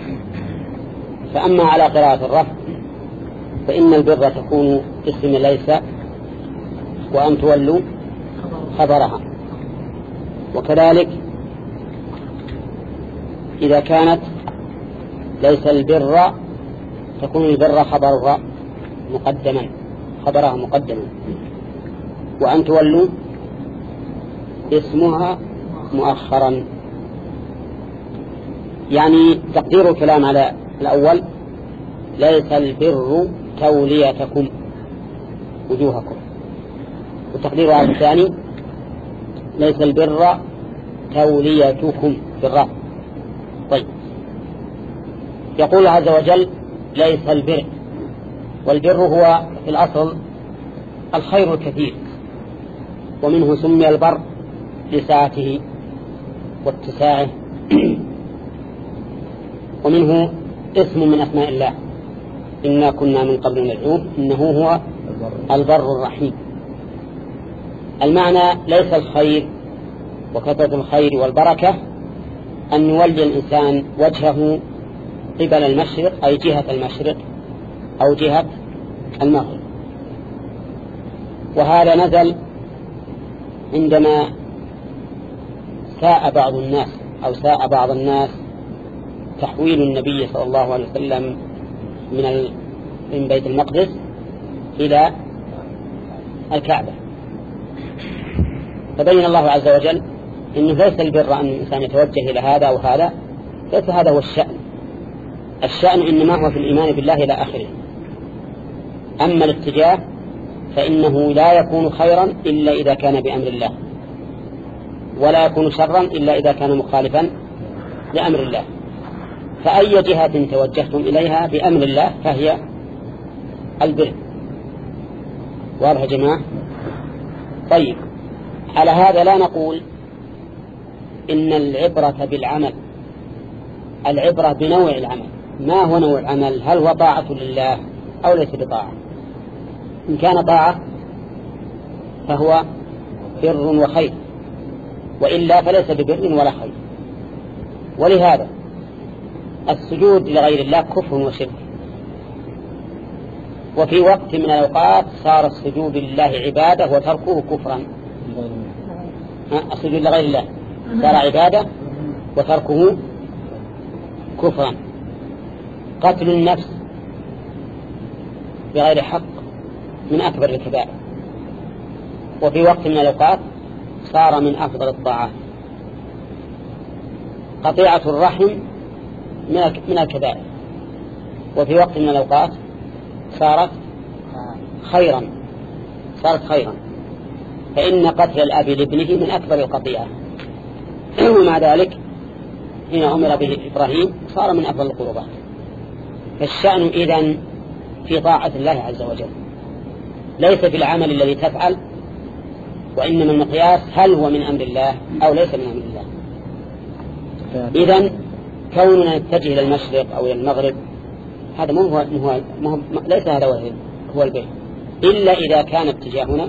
فأما على قراءة الرفع فإن البر تكون اسم ليس، وأن تولوا خبرها. وكذلك إذا كانت ليس البر تكون البر خبرها مقدما خبرها مقدما وأن تولوا اسمها مؤخرا. يعني تقدير الكلام على الأول ليس البر توليتكم وجوهكم، وتقدير على الثاني ليس البر توليتكم في الرأس. طيب، يقول عز وجل ليس البر، والبر هو في الأصل الخير الكثير، ومنه سمي البر لسعته واتساعه، ومنه اسم من أسماء الله إنا كنا من قبل ندعوه إنه هو البر الرحيم. المعنى ليس الخير وكثرة الخير والبركة أن يولي الإنسان وجهه قبل المشرق أي جهة المشرق أو جهة المغرب. وهذا نزل عندما ساء بعض الناس أو ساء بعض الناس تحويل النبي صلى الله عليه وسلم من من بيت المقدس إلى الكعبة، فبين الله عز وجل إنه ليس البر أن الإنسان يتوجه إلى هذا أو هذا، ليس هذا هو الشأن. الشأن إنما هو في الإيمان بالله إلى آخره. أما الاتجاه فإنه لا يكون خيرا إلا إذا كان بأمر الله، ولا يكون شرا إلا إذا كان مخالفا لأمر الله. فأي جهة توجهتم إليها بأمر الله فهي البر. واضح يا جماعة؟ طيب، على هذا لا نقول إن العبرة بالعمل، العبرة بنوع العمل. ما هو نوع العمل؟ هل هو طاعة لله أو ليس بطاعة؟ إن كان طاعة فهو بر وخير، وإلا فليس ببر ولا خير. ولهذا السجود لغير الله كفر وشرك، وفي وقت من الأوقات صار السجود لله عبادة وتركه كفرا. السجود لغير الله صار عبادة وتركه كفرا. قتل النفس بغير حق من أكبر الكبائر، وفي وقت من الأوقات صار من أفضل الطاعات. قطيعة الرحم من الكبائر، وفي وقت من الأوقات صارت خيرا صارت خيرا فإن قتل الأب لابنه من أكبر القطيعة، ومع ذلك حين أمر به إبراهيم صار من أفضل القربات. فالشأن إذن في طاعة الله عز وجل، ليس في العمل الذي تفعل، وإنما المقياس هل هو من أمر الله أو ليس من أمر الله. إذن كوننا نتجه إلى المشرق أو إلى المغرب هذا مو هو, هو, هو ليس هذا هو البر، إلا إذا كان اتجاهنا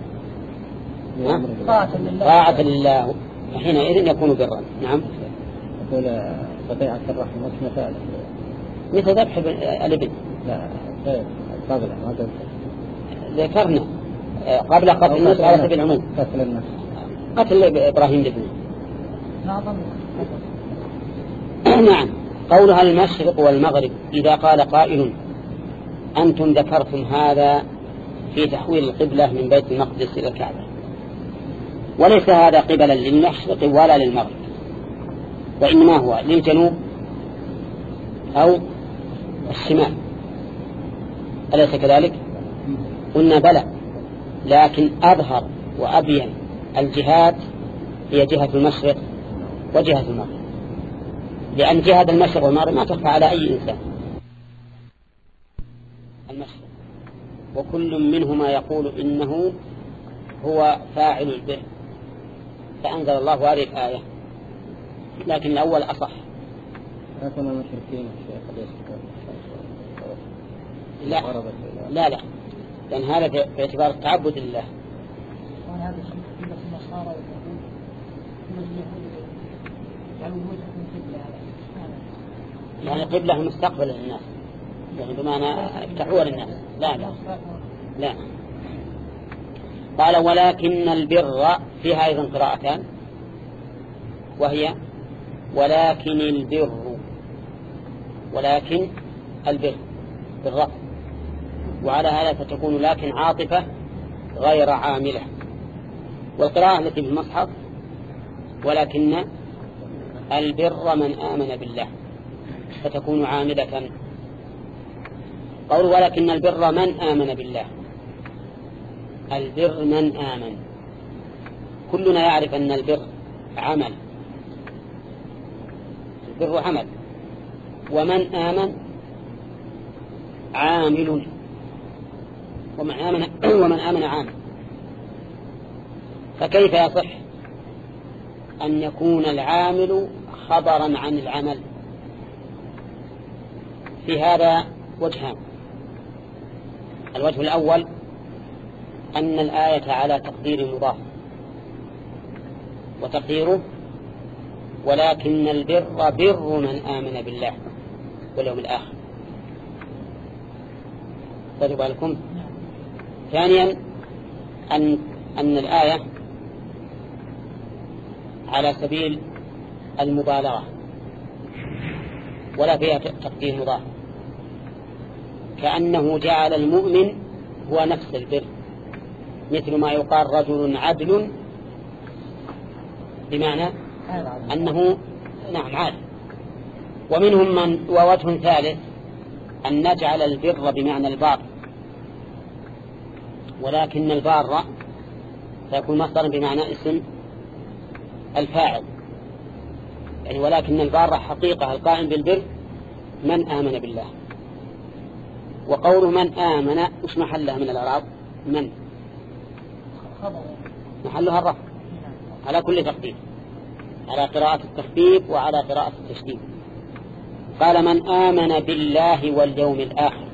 طاعة لله حينئذ يكون برا. نعم.
يقول قطيعة الرحم مش مثال
مثل ذبح الابن.
لا قبل ما قلت
ذكرنا قبل قتل الناس على سبيل العموم.
قتل الناس
قتل إبراهيم لابنه. نعم. قولها المشرق والمغرب إذا قال قائل أنتم ذكرتم هذا في تحويل القبلة من بيت المقدس إلى الكعبة، وليس هذا قبلا للمشرق ولا للمغرب، وإنما هو للجنوب أو الشمال، أليس كذلك؟ قلنا بلى، لكن أظهر وأبين الجهات هي جهة المشرق وجهة المغرب، لأن جهة المشرق والمغرب ما تخفى على أي إنسان. المشرق وكل منهما يقول إنه هو فاعل البر، فأنزل الله هذه الآية، لكن الأول أصح.
لكن المشركين
لا لا لا لأن هذا باعتبار التعبد لله.
وهذا في النصارى واليهود
يعني قبلة مستقبل للناس، يعني بمعنى افتحوها للناس. لا لا لا. قال ولكن البر فيها أيضا قراءتان، وهي ولكن البر، ولكن البر بالرفع، وعلى هذا فتكون لكن عاطفة غير عاملة. والقراءة التي في المصحف ولكن البر من آمن بالله فتكون عاملة. قول ولكن البر من آمن بالله، البر من آمن، كلنا يعرف أن البر عمل، البر عمل، ومن آمن عامل، ومن آمن, ومن آمن عامل. فكيف يصح أن يكون العامل خبرا عن العمل؟ في هذا وجهان. الوجه الأول أن الآية على تقدير مضاف، وتقديره ولكن البر بر من آمن بالله واليوم الآخر. خذوا بالكم. ثانيا أن, أن الآية على سبيل المبالغة ولا فيها تقدير مضاف، كأنه جعل المؤمن هو نفس البر، مثل ما يقال رجل عدل، بمعنى أنه نعم عادل. ومنهم من ووجه ثالث أن نجعل البر بمعنى البار، ولكن البار سيكون مصدرا بمعنى اسم الفاعل، يعني ولكن البار حقيقة القائم بالبر من آمن بالله. وقول من آمن وش محلها من الأعراب؟ من محلها الرفع على كل تقدير، على قراءة التخفيف وعلى قراءة التشديد. قال من آمن بالله واليوم الآخر،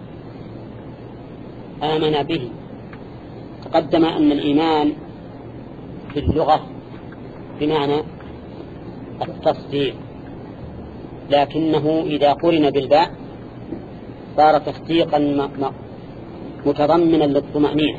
آمن به. تقدم أن الإيمان في اللغة بمعنى التصديق، لكنه إذا قرن بالباء صار تصديقا متضمنا للطمأنينة،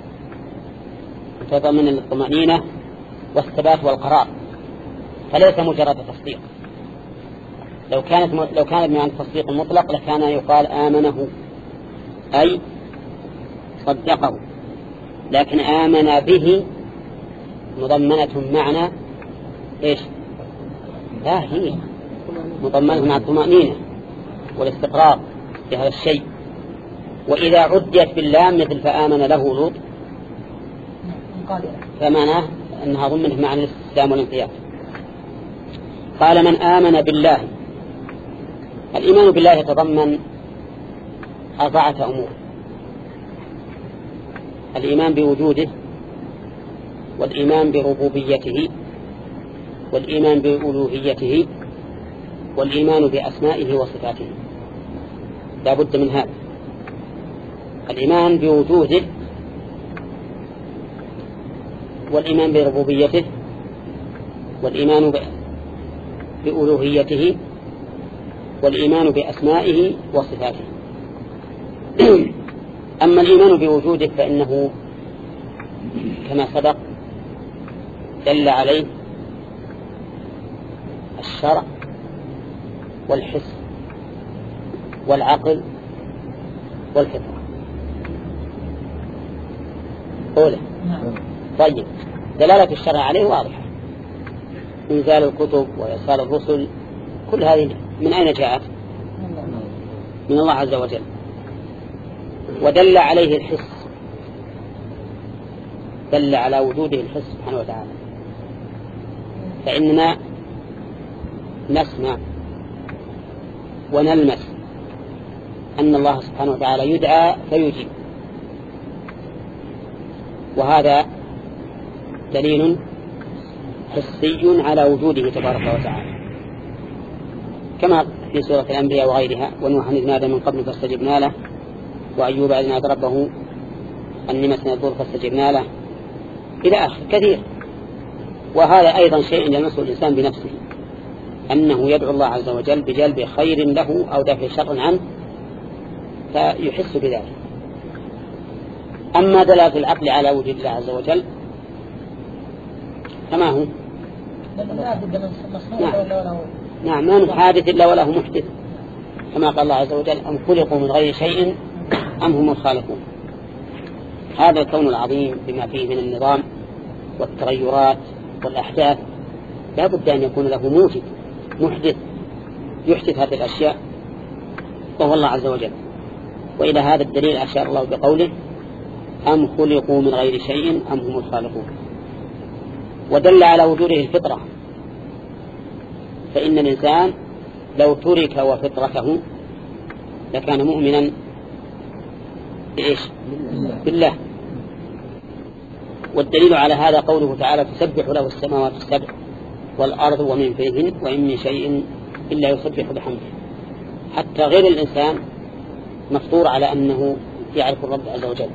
متضمنا للطمأنينة والثبات والقرار، فليس مجرد تصديق. لو كانت لو كان بمعنى التصديق المطلق لكان يقال آمنه أي صدقه، لكن آمن به مضمنة معنى إيش؟ لا، هي مضمنة مع الطمأنينة والاستقرار في هذا الشيء. وإذا عديت باللام مثل فآمن له لوط فمعناه أنها ضمنه معنى الاستسلام والانقياد. قال من آمن بالله. الإيمان بالله يتضمن أربعة أمور: الإيمان بوجوده، والإيمان بربوبيته، والإيمان بألوهيته، والإيمان بأسمائه وصفاته، لا بد من هذا، الإيمان بوجوده والإيمان بربوبيته والإيمان بألوهيته والإيمان بأسمائه وصفاته. أما الإيمان بوجوده فإنه كما سبق دل عليه الشرع والحس والعقل والفطرة. أولى طيب، دلالة الشرع عليه واضحة، إنزال الكتب وإرسال الرسل، كل هذه من أين جاءت؟ من الله عز وجل. ودل عليه الحس، دل على وجوده الحس سبحانه وتعالى، فإننا نسمع ونلمس أن الله سبحانه وتعالى يدعى فيجيب، وهذا دليل حسي على وجوده تبارك وتعالى، كما في سورة الأنبياء وغيرها: ونوحا إذ نادى من قبل فاستجبنا له، وأيوب إذ نادى ربه أني مسني الضر فاستجبنا له، إلى آخر كثير. وهذا أيضا شيء يلمسه الإنسان بنفسه، أنه يدعو الله عز وجل بجلب خير له أو دفع شر عنه فيحس بذلك. أما دلالة العقل على وجود الله عز وجل كما هو نعم, نعم ما من حادث إلا وله محدث، كما قال الله عز وجل: أم خلقوا من غير شيء أم هم الخالقون. هذا الكون العظيم بما فيه من النظام والتغيرات والأحداث لا بد أن يكون له موجد محدث يحدث هذه الأشياء، وهو الله عز وجل. وإلى هذا الدليل أشار الله بقوله: أم خلقوا من غير شيء أم هم الخالقون. ودل على وجوده الفطرة، فإن الإنسان لو ترك وفطرته لكان مؤمنا بإيش؟ بالله. والدليل على هذا قوله تعالى: تسبح له السماوات السبع والأرض ومن فيهن وإن من شيء إلا يسبح بحمده. حتى غير الإنسان مفطور على أنه يعرف الرب عز وجل.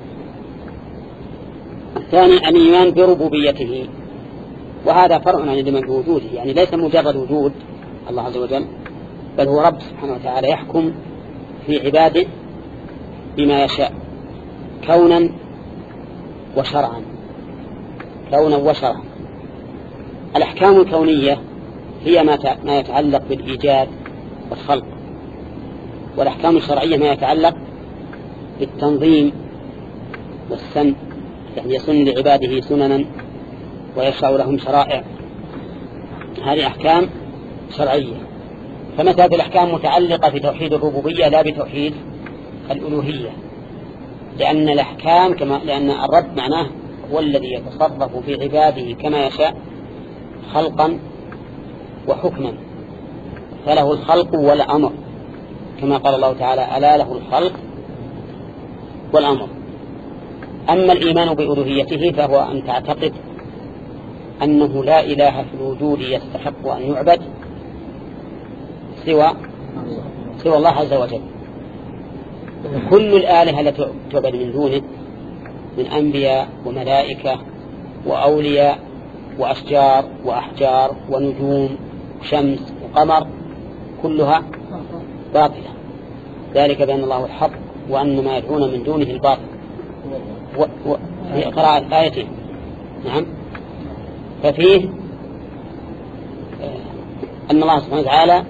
الثاني الإيمان بربوبيته، وهذا فرع عن الإيمان بوجوده، يعني ليس مجرد وجود الله عز وجل، بل هو رب سبحانه وتعالى يحكم في عباده بما يشاء كونا وشرعا، كونا وشرعا. الأحكام الكونية هي ما يتعلق بالإيجاد والخلق، والأحكام الشرعية ما يتعلق بالتنظيم والسن، يعني يسن لعباده سننا ويشرع لهم شرائع. هذه أحكام شرعية. فمثلا الأحكام متعلقة بتوحيد الربوبية لا بتوحيد الألوهية، لأن الأحكام كما لأن الرب معناه هو الذي يتصرف في عباده كما يشاء خلقا وحكما، فله الخلق والأمر، كما قال الله تعالى: ألا له الخلق والأمر. أما الإيمان بألوهيته فهو أن تعتقد أنه لا إله في الوجود يستحق أن يعبد سوى سوى الله عز وجل. كل الآلهة التي تعبد من دونه من أنبياء وملائكة وأولياء وأشجار وأحجار ونجوم وشمس وقمر كلها باطلة، ذلك بأن الله الحق وأن ما يدعون من دونه الباطل. وفي قراءة آيته نعم ففيه أن الله سبحانه وتعالى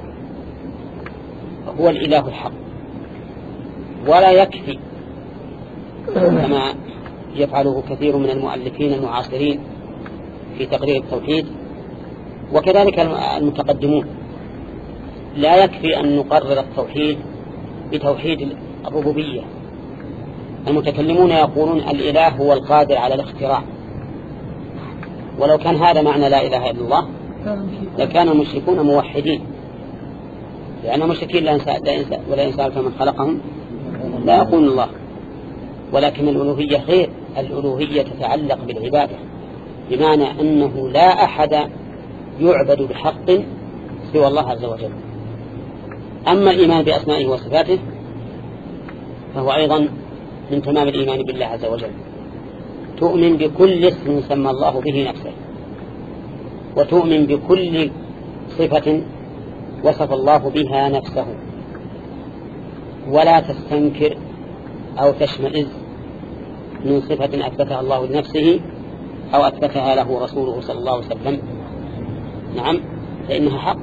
هو الإله الحق، ولا يكفي كما يفعله كثير من المؤلفين المعاصرين في تقرير التوحيد وكذلك المتقدمون، لا يكفي أن نقرر التوحيد بتوحيد الربوبية. المتكلمون يقولون الإله هو القادر على الاختراع، ولو كان هذا معنى لا إله إلا الله لكان المشركون موحدين، لأن المشركين لا إنسان ولا إنسان كمن خلقهم لا يقول الله. ولكن الألوهية غير، الألوهية تتعلق بالعبادة، بمعنى أنه لا أحد يعبد بحق سوى الله عز وجل، أما الإيمان بأسمائه وصفاته فهو أيضا من تمام الإيمان بالله عز وجل. تؤمن بكل اسم سمى الله به نفسه، وتؤمن بكل صفة وصف الله بها نفسه، ولا تستنكر أو تشمئز من صفة أثبتها الله لنفسه أو أثبتها له رسوله صلى الله عليه وسلم. نعم، فإنها حق.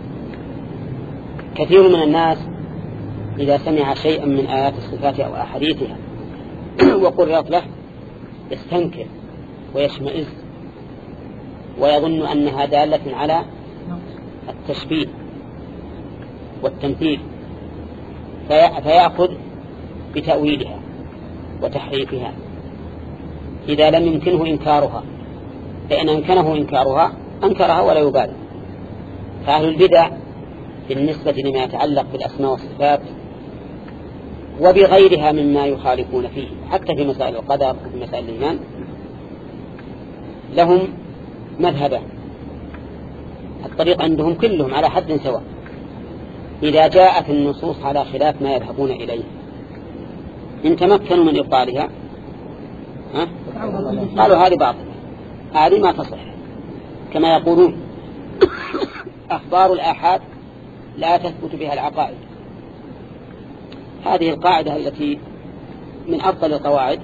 كثير من الناس إذا سمع شيئا من آيات الصفات أو أحاديثها وقررت له يستنكر ويشمئز ويظن أنها دالة على التشبيه والتمثيل، فيأخذ بتأويلها وتحريفها إذا لم يمكنه إنكارها، فإن أمكنه إنكارها أنكرها ولا يبالي. فأهل البدع بالنسبة لما يتعلق بالأسماء والصفات وبغيرها مما يخالفون فيه حتى في مسائل القدر وفي مسائل الإيمان لهم مذهبا. الطريق عندهم كلهم على حد سواء، إذا جاءت النصوص على خلاف ما يذهبون إليه إن تمكنوا من إبطالها ها؟ قالوا هذه باطلة، هذه ما تصح. كما يقولون أخبار الآحاد لا تثبت بها العقائد. هذه القاعدة التي من أفضل القواعد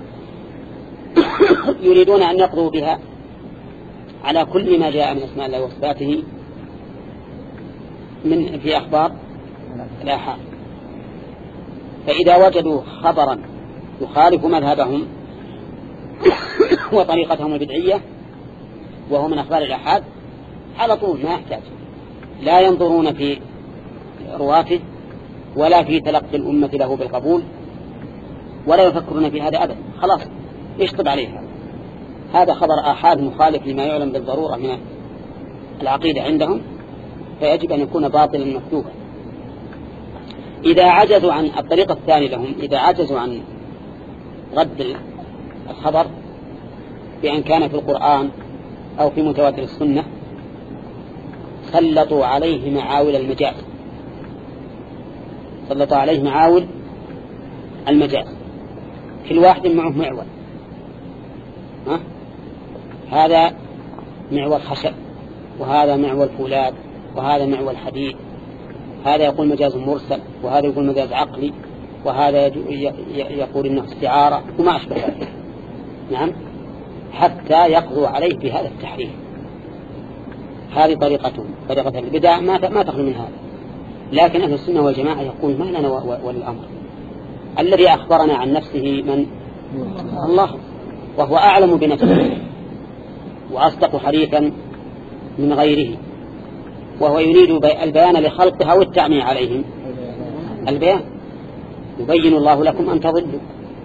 يريدون أن يقضوا بها على كل ما جاء من اسماء الله وصفاته من في أخبار الآحاد. فإذا وجدوا خبرا يخالف مذهبهم وطريقتهم البدعية وهو من أخبار الآحاد على طول ما يحتاج، لا ينظرون في رواته ولا في تلقي الأمة له بالقبول ولا يفكرون في هذا أبدا، خلاص يشطب عليها. هذا خبر آحاد مخالف لما يعلم بالضرورة من العقيدة عندهم، فيجب أن يكون باطلا مكتوبا. إذا عجزوا عن الطريقة الثانية لهم، إذا عجزوا عن رد الخبر بأن كان في القرآن أو في متواتر السنة سلطوا عليه معاول المجاز، سلطوا عليه معاول المجاز، كل واحد معه معول. ها؟ هذا معول خشب، وهذا معول فولاذ، وهذا معول حديد، هذا يقول مجاز مرسل، وهذا يقول مجاز عقلي، وهذا يقول إنه استعارة وما أشبه ذلك. نعم، حتى يقضوا عليه بهذا التحريف. هذه طريقتهم، طريقة البدع ما ما تخلو من هذا. لكن أهل السنة والجماعة يقول ما لنا والأمر، الذي أخبرنا عن نفسه من الله، وهو أعلم بنفسه وأصدق حديثا من غيره، وهو يريد البيان لخلقها والتعمية عليهم. البيان يبين الله لكم أن تضلوا،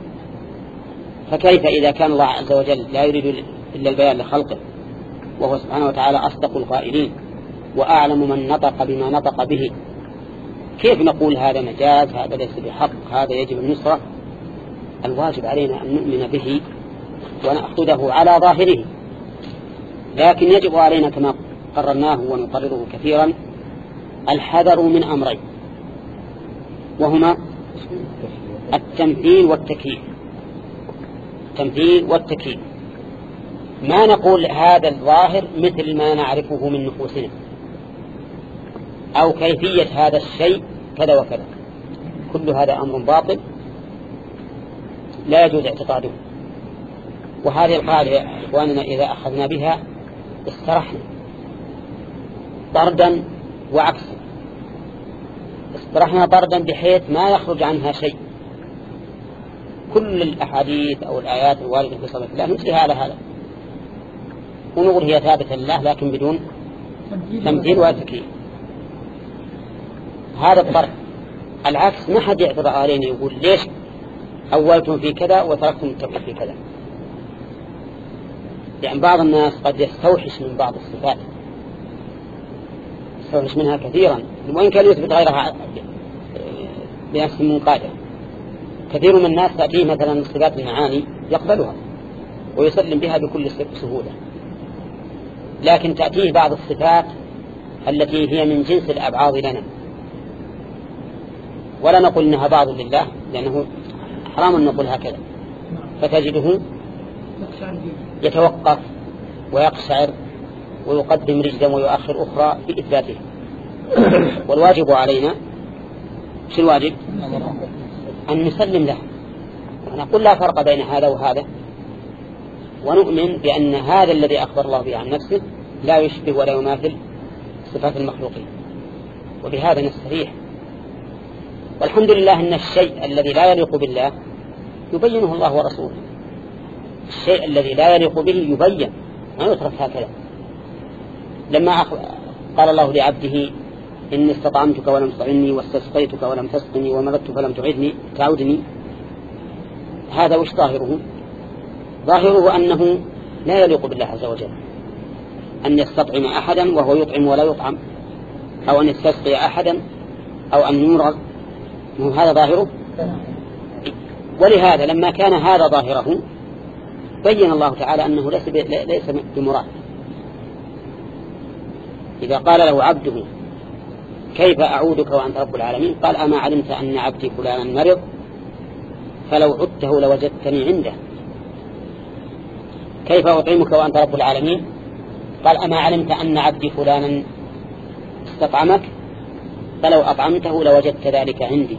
فكيف إذا كان الله عز وجل لا يريد إلا البيان لخلقه، وهو سبحانه وتعالى أصدق القائلين وأعلم من نطق بما نطق به، كيف نقول هذا مجاز، هذا ليس بحق، هذا يجب النصرة؟ الواجب علينا أن نؤمن به ونأخذه على ظاهره، لكن يجب علينا كما قررناه ونقرره كثيرا الحذر من أمرين، وهما التمثيل والتكييف. التمثيل والتكييف، ما نقول هذا الظاهر مثل ما نعرفه من نفوسنا، أو كيفية هذا الشيء كذا وكذا، كل هذا أمر باطل لا يجوز اعتقاده. وهذه القاعدة يا إخواننا إذا أخذنا بها استرحنا طردا وعكسا. استرحنا طردا بحيث ما يخرج عنها شيء، كل الأحاديث أو الآيات الواردة في صفات الله نمسيها على هذا ونقول هي ثابتة لله لكن بدون تمثيل وتكييف. هذا الطرد. العكس ما حد يعترض علينا يقول ليش أولتم في كذا وتركتم التوحيد في كذا، لأن يعني بعض الناس قد يستوحش من بعض الصفات، يستوحش منها كثيرا وإن كان يثبت غيرها بنفس منقادة. كثير من الناس تأتيه مثلا صفات المعاني يقبلها ويسلم بها بكل سهولة، لكن تأتيه بعض الصفات التي هي من جنس الأبعاض لنا ولا نقول إنها بعض لله، لأنه حرام أن نقول هكذا، فتجده يتوقف ويقشعر ويقدم رجلا ويؤخر أخرى في إثباته. والواجب علينا شو الواجب؟ أن نسلم له ونقول لا فرق بين هذا وهذا، ونؤمن بأن هذا الذي أخبر الله به عن نفسه لا يشبه ولا يماثل صفات المخلوقين، وبهذا نستريح. والحمد لله أن الشيء الذي لا يليق بالله يبينه الله ورسوله، الشيء الذي لا يليق به يبين، ما يترك هكذا. لما قال الله لعبده إني استطعمتك ولم تطعمني واستسقيتك ولم تسقني ومرضت فلم تعدني تعودني، هذا وش ظاهره؟ ظاهره أنه لا يليق بالله عز وجل أن يستطعم أحدا وهو يطعم ولا يطعم، أو أن يستسقي أحدا أو أن يمرض، هذا ظاهره. ولهذا لما كان هذا ظاهره بين الله تعالى أنه ليس ليس بمراد. إذا قال له عبده كيف أعودك وأنت رب العالمين؟ قال أما علمت أن عبدي فلانا مرض فلو عدته لوجدتني عنده. كيف أطعمك وأنت رب العالمين؟ قال أما علمت أن عبدي فلانا استطعمك فلو أطعمته لوجدت ذلك عندي.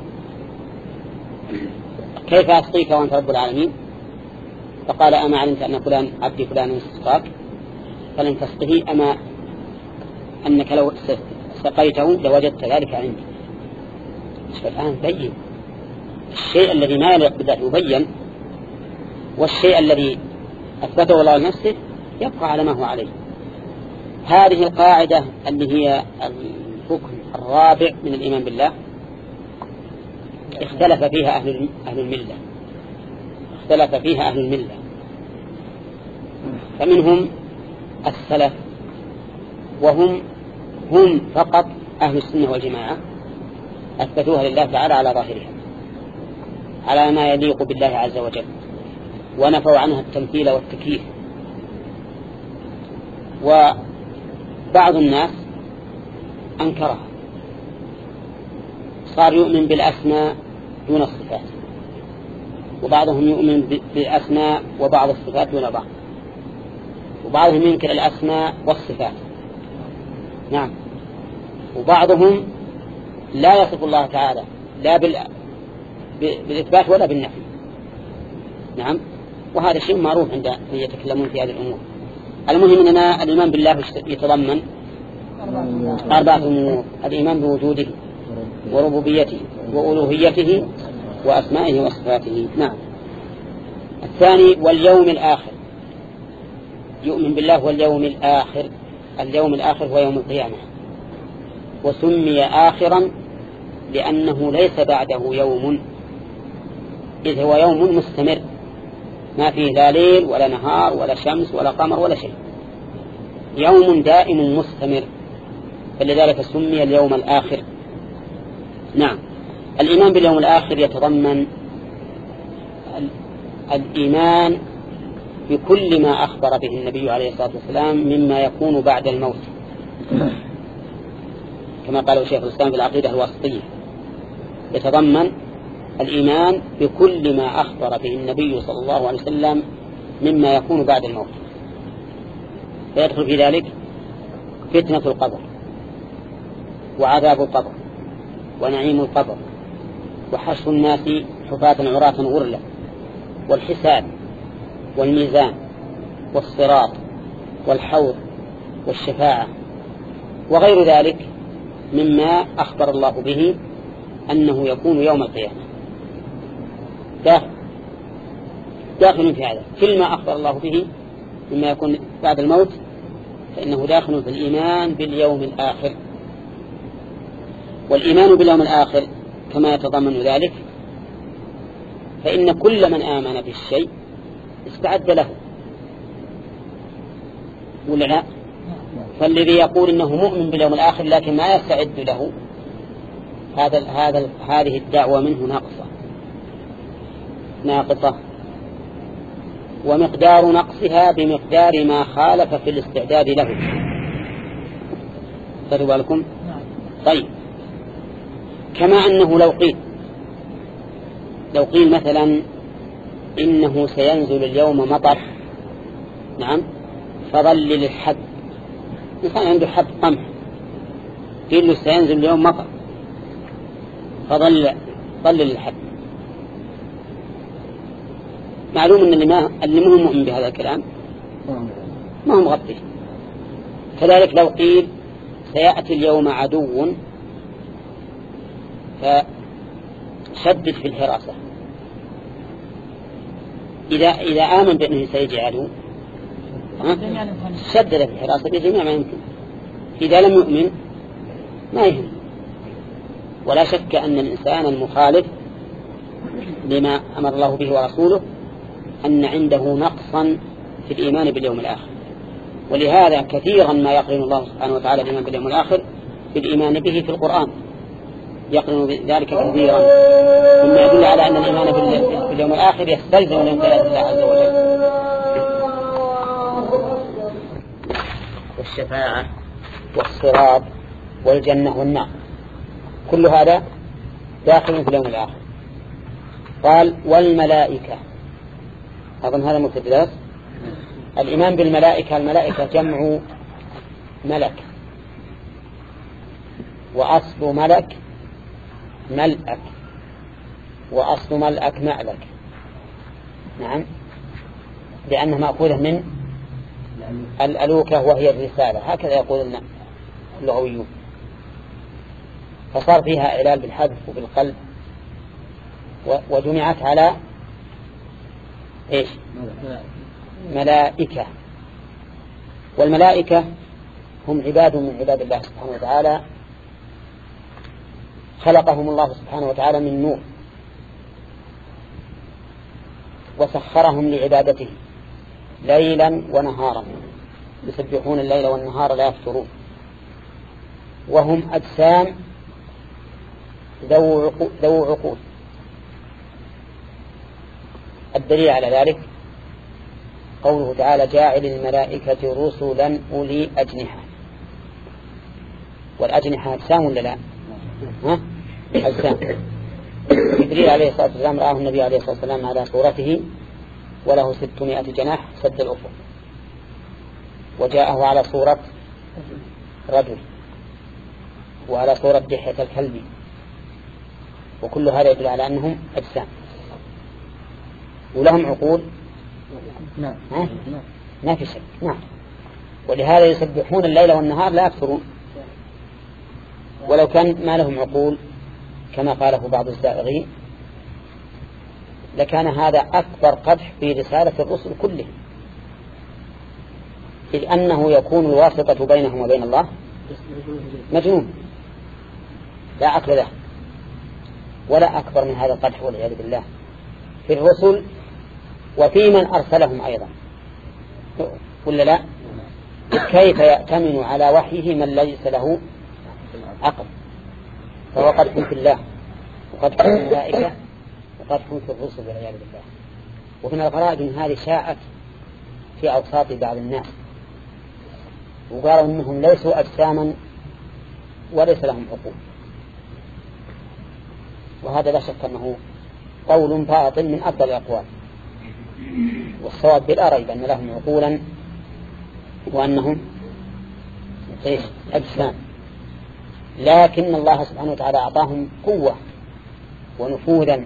كيف أسقيك وأنت رب العالمين؟ فقال أما علمت أن فلان عبدي فلان استسقاك فلن تسقه، أما أنك لو سقيته لوجدت ذلك عندي. فالآن بين الشيء الذي ما يليق بالله يبين، والشيء الذي أثبته الله لنفسه يبقى على ما هو عليه. هذه القاعدة اللي هي الركن الرابع من الإيمان بالله اختلف فيها أهل أهل الملة اختلف فيها أهل الملة فمنهم السلف وهم هم فقط أهل السنة والجماعة أثبتوها لله تعالى على ظاهرها على ما يليق بالله عز وجل، ونفوا عنها التمثيل والتكييف. وبعض الناس أنكرها، صار يؤمن بالأسماء دون الصفات، وبعضهم يؤمن بالأسماء وبعض الصفات دون بعض، وبعضهم ينكر الأسماء والصفات. نعم. وبعضهم لا يصف الله تعالى لا بالإثبات ولا بالنفي. نعم. وهذا شيء معروف عند من يتكلمون في هذه الأمور. المهم أننا الإيمان بالله يتضمن أربعة أمور: الإيمان بوجوده وربوبيته وألوهيته وأسمائه وصفاته. نعم. الثاني واليوم الآخر، يؤمن بالله واليوم الآخر. اليوم الآخر هو يوم القيامة، وسمي آخرا لأنه ليس بعده يوم، إذ هو يوم مستمر ما فيه لا ليل ولا نهار ولا شمس ولا قمر ولا شيء، يوم دائم مستمر، فلذلك سمي اليوم الآخر. نعم. الإيمان باليوم الآخر يتضمن الإيمان بكل ما أخبر به النبي عليه الصلاة والسلام مما يكون بعد الموت، كما قال شيخ الإسلام في العقيدة الواسطية، يتضمن الإيمان بكل ما أخبر به النبي صلى الله عليه وسلم مما يكون بعد الموت، فيدخل في ذلك فتنة القبر وعذاب القبر ونعيم القبر وحشر الناس حفاة عراة غرلا والحساب والميزان والصراط والحوض والشفاعة وغير ذلك مما أخبر الله به أنه يكون يوم القيامة. داخل, داخل في هذا كل ما أخبر الله به مما يكون بعد الموت، فإنه داخل في الإيمان باليوم الآخر. والإيمان باليوم الآخر كما يتضمن ذلك، فإن كل من آمن بالشيء استعد له، ولا لا؟ فالذي يقول إنه مؤمن باليوم الآخر لكن ما يستعد له، هذا هذا هذه الدعوة منه ناقصة ناقصة ومقدار نقصها بمقدار ما خالف في الاستعداد له. خذوا بالكم. طيب، كما أنه لو قيل لو قيل مثلا إنه سينزل اليوم مطر، نعم، فظلل الحب، إنسان عنده حب قمح قيل له سينزل اليوم مطر فظل ظلل الحب، معلوم أن اللي ما اللي مو مؤمن بهذا الكلام ما هو مغطي. كذلك لو قيل سيأتي اليوم عدو فشدد في الحراسة، إذا إذا آمن بأنه سيجي عدو شدد في الحراسة بجميع ما يمكن. إذا لم يؤمن ما يهم. ولا شك أن الإنسان المخالف لما أمر الله به ورسوله أن عنده نقصا في الإيمان باليوم الآخر، ولهذا كثيرا ما يقرن الله سبحانه وتعالى الإيمان باليوم الآخر بالإيمان به في القرآن، يقرن ذلك كثيرا، مما يدل على أن الإيمان باليوم الآخر يستلزم الانقياد لله عز وجل. والشفاعة والصراط والجنة والنار كل هذا داخل في اليوم الآخر. قال والملائكة، أظن هذا مبتدأ. الإيمان بالملائكة، الملائكة جمع ملك، وأصل ملك ملأك، وأصل ملأك مألك، نعم، لأنها مأخوذة من الألوكة وهي الرسالة، هكذا يقول لنا اللغويون، فصار فيها إعلال بالحذف وبالقلب، وجمعت على إيش؟ ملائكة. والملائكة هم عباد من عباد الله سبحانه وتعالى، خلقهم الله سبحانه وتعالى من نور وسخرهم لعبادته ليلا ونهارا، يسبحون الليل والنهار لا يفترون، وهم أجسام ذو عقول. الدليل على ذلك قوله تعالى جاعل الملائكة رسلا أولي أجنحة، والأجنحة أجسام ولا لا؟ ها؟ أجسام. جبريل عليه الصلاة والسلام رآه النبي عليه الصلاة والسلام على صورته وله ستمائة جناح سد الأفق، وجاءه على صورة رجل وعلى صورة دحية الكلب، وكل هذا يدل على أنهم أجسام ولهم عقول.
نعم
ما في شك. نعم. ولهذا يسبحون الليل والنهار لا يكثرون، ولو كان ما لهم عقول كما قاله بعض الزائغين لكان هذا أكبر قدح في رسالة الرسل كلهم، إذ أنه يكون الواسطة بينهم وبين الله مجنون لا عقل له، ولا أكبر من هذا القدح والعياذ بالله في الرسل وفي من أرسلهم أيضا، ولا لا؟ كيف يأتمن على وحيه من ليس له عقل؟ فهو قدح في الله وقدح في الملائكة وقدح في الرسل والعياذ بالله. ومن الغرائب من هذه شاءت في أوساط بعض الناس، وقالوا إنهم ليسوا أجساما وليس لهم عقول، وهذا لا شك أنه قول باطل من أفضل الأقوال، والصواب بلا ريب أن لهم عقولا وأنهم أجسام، لكن الله سبحانه وتعالى أعطاهم قوة ونفوذا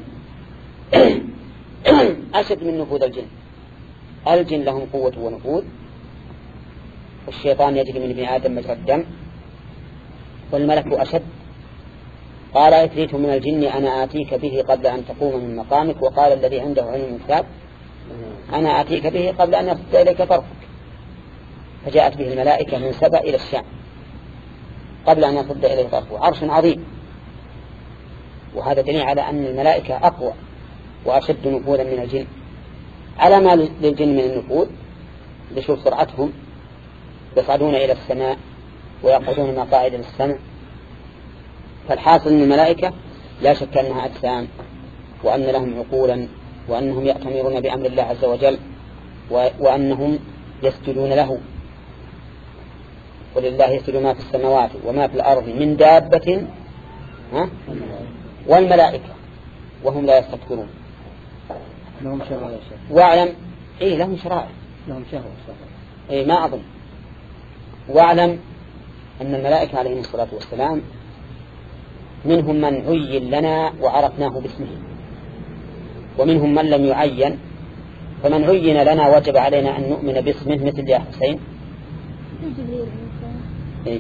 أشد من نفوذ الجن. الجن لهم قوة ونفوذ، والشيطان يجري من ابن آدم مجرى الدم، والملك أشد. قال إفريت من الجن أنا آتيك به قبل أن تقوم من مقامك، وقال الذي عنده علم من الكتاب أنا آتيك به قبل أن يصد إليك طرفك، فجاءت به الملائكة من سبأ إلى الشام قبل أن يصد إليه طرفه، عرش عظيم. وهذا دليل على أن الملائكة أقوى وأشد نفوذا من الجن، على ما للجن من النفوذ لشوف سرعتهم، يصعدون إلى السماء ويقعدون مقاعد للسمع. فالحاصل أن الملائكة لا شك أنها أجسام، وأن لهم عقولا، وأنهم يأتمرون بأمر الله عز وجل، وأنهم يسجدون له. ولله يسجد ما في السماوات وما في الأرض من دابة، ها؟ والملائكة وهم لا يستكبرون.
لهم شرائع يا شيخ.
واعلم إيه لهم شرائع
لهم شهوة.
إيه ما أظن. واعلم أن الملائكة عليهم الصلاة والسلام منهم من عين لنا وعرفناه باسمه، ومنهم من لم يعين، فمن عين لنا وجب علينا أن نؤمن باسمه مثل يا حسين. إيه؟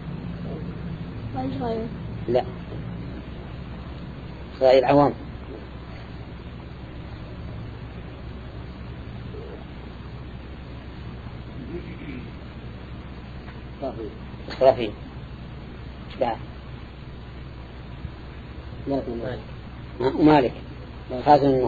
لا إسرائيل عوام. إسرافيل بعد ومالك خازن النور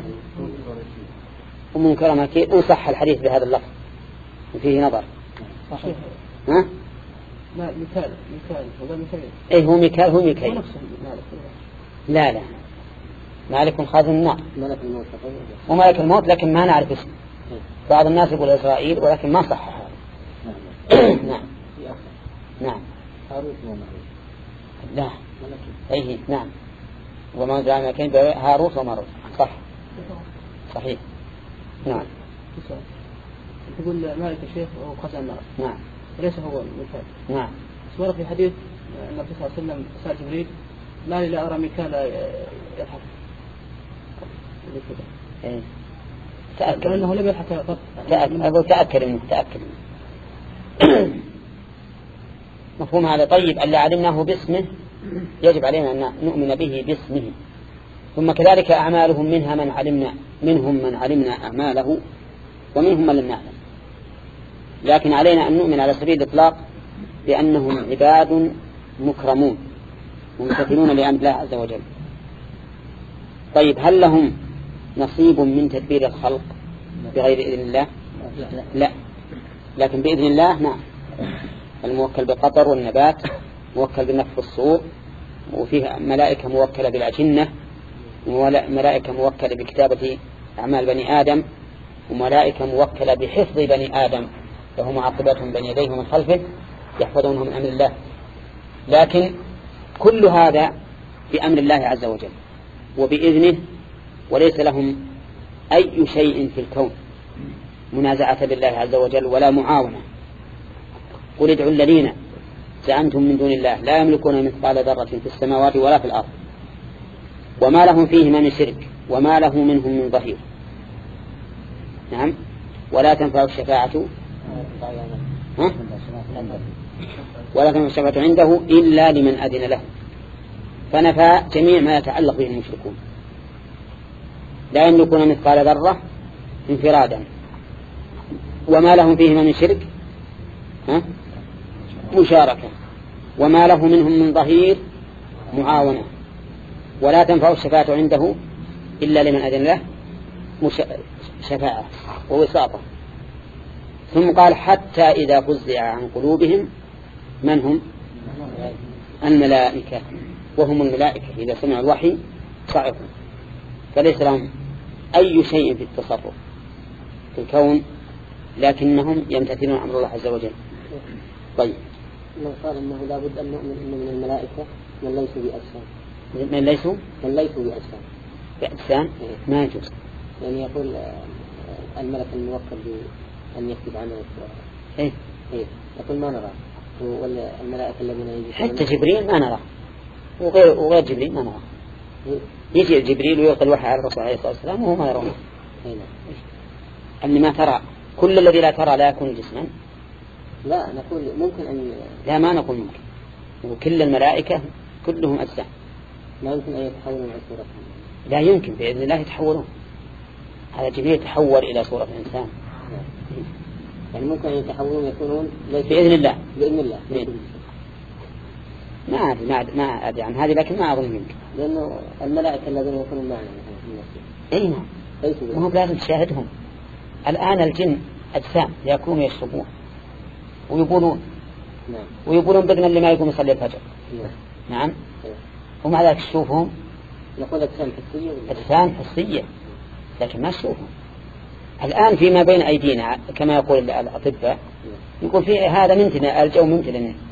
ومنكر مكيد. وصح الحديث بهذا اللفظ وفيه نظر.
صحيح.
ها؟
لا مثال مثال هو مثال.
إيه هو ميكال هو ميكال. لا لا مالك خازن النار
ملك الموت
وملك الموت، لكن ما نعرف اسمه. بعض الناس يقول إسرائيل ولكن ما صح هذا. نعم نعم
هاروت وماروت.
لا أيه نعم وما زال مكان هاروت وماروت صح صحيح. نعم
تقول مالك الشيخ وهو خزن النار.
نعم
وليس هو المثال.
نعم
ورد في حديث النبي صلى الله عليه وسلم سأل جبريل ما لي لا أرى ميكال يضحك.
إيه تأكد
أنه لم يضحك قط.
تأكد أقول تأكد منه تأكد مفهوم هذا. طيب ألا علمناه باسمه يجب علينا أن نؤمن به باسمه. ثم كذلك أعمالهم منها من علمنا منهم من علمنا أعماله ومنهم من لم نعلم، لكن علينا أن نؤمن على سبيل الإطلاق بأنهم عباد مكرمون ممتثلون لأمر الله عز وجل. طيب هل لهم نصيب من تدبير الخلق بغير إذن الله؟ لا، لكن بإذن الله نعم. الموكل بالقطر والنبات، موكل بالنفخ الصور، وفيه ملائكة موكلة بالأجنة، وملائكة موكلة بكتابة أعمال بني آدم، وملائكة موكلة بحفظ بني آدم فهم معقباتهم بين يديه ومن خلفه يحفظونهم من أمر الله. لكن كل هذا بأمر الله عز وجل وبإذنه، وليس لهم أي شيء في الكون منازعة بالله عز وجل ولا معاونة. قل ادعوا الذين زعمتم من دون الله لا يملكون مثقال ذرة في السماوات ولا في الأرض وما لهم فيهما من شرك وما له منهم من ظهير. نعم. ولا تنفع الشفاعة ها؟ ولا تنفع الشفاعة عنده إلا لمن أذن له، فنفى جميع ما يتعلق به المشركون. لا يملكون مثقال ذرة انفرادا وما لهم فيهما من شرك ها؟ مشاركة وما له منهم من ظهير معاونة. ولا تنفع الشفاعة عنده إلا لمن أذن له مش... شفاعة ووساطة. ثم قال حتى إذا فزع عن قلوبهم من هم؟ الملائكة، وهم الملائكة إذا سمعوا الوحي صعقوا، فليس لهم أي شيء في التصرف في الكون لكنهم يمتثلون أمر الله عز وجل. طيب
من قال أنه لا بد أن نؤمن أن من الملائكة من ليسوا بأجسام
من ليسوا
من ليسوا بأجسام
بأجسام ما يجوز.
يعني يقول الملك الموكل بأن يكتب عنه
إيه
إيه يقول ما نرى، ولا الملائكة الذين يجي
حتى جبريل ما نرى وغير وغير جبريل ما نرى.
إيه؟
يجي جبريل ويلقي الوحي على الرسول عليه الصلاة والسلام وهو ما يرونه.
إيه
أن ما ترى كل الذي لا ترى لا يكون جسما.
لا نقول ممكن أن
لا ما نقول ممكن، وكل الملائكة كلهم أجسام
لا يمكن أن يتحولوا إلى صورتهم.
لا يمكن بإذن الله يتحولون. هذا جبريل يتحول إلى صورة إنسان
يعني ممكن أن يتحولون يكونون
بإذن الله
بإذن الله
ما أدري ما أدري ما أدري عن هذه لكن ما أظن يمكن،
لأنه الملائكة الذين يكونون معنا
أي نعم وهم لازم تشاهدهم. الآن الجن أجسام يأكلون ويشربون ويقولون
نعم.
ويقولون بدنا اللي ما يقوم يصلي الفجر
نعم,
نعم. ومع ذلك تشوفهم
نقول أجسام حسية
أجسام حسية لكن ما تشوفهم. الآن فيما بين أيدينا كما يقول الأطباء يقول فيه هذا منتنا الجو ممتن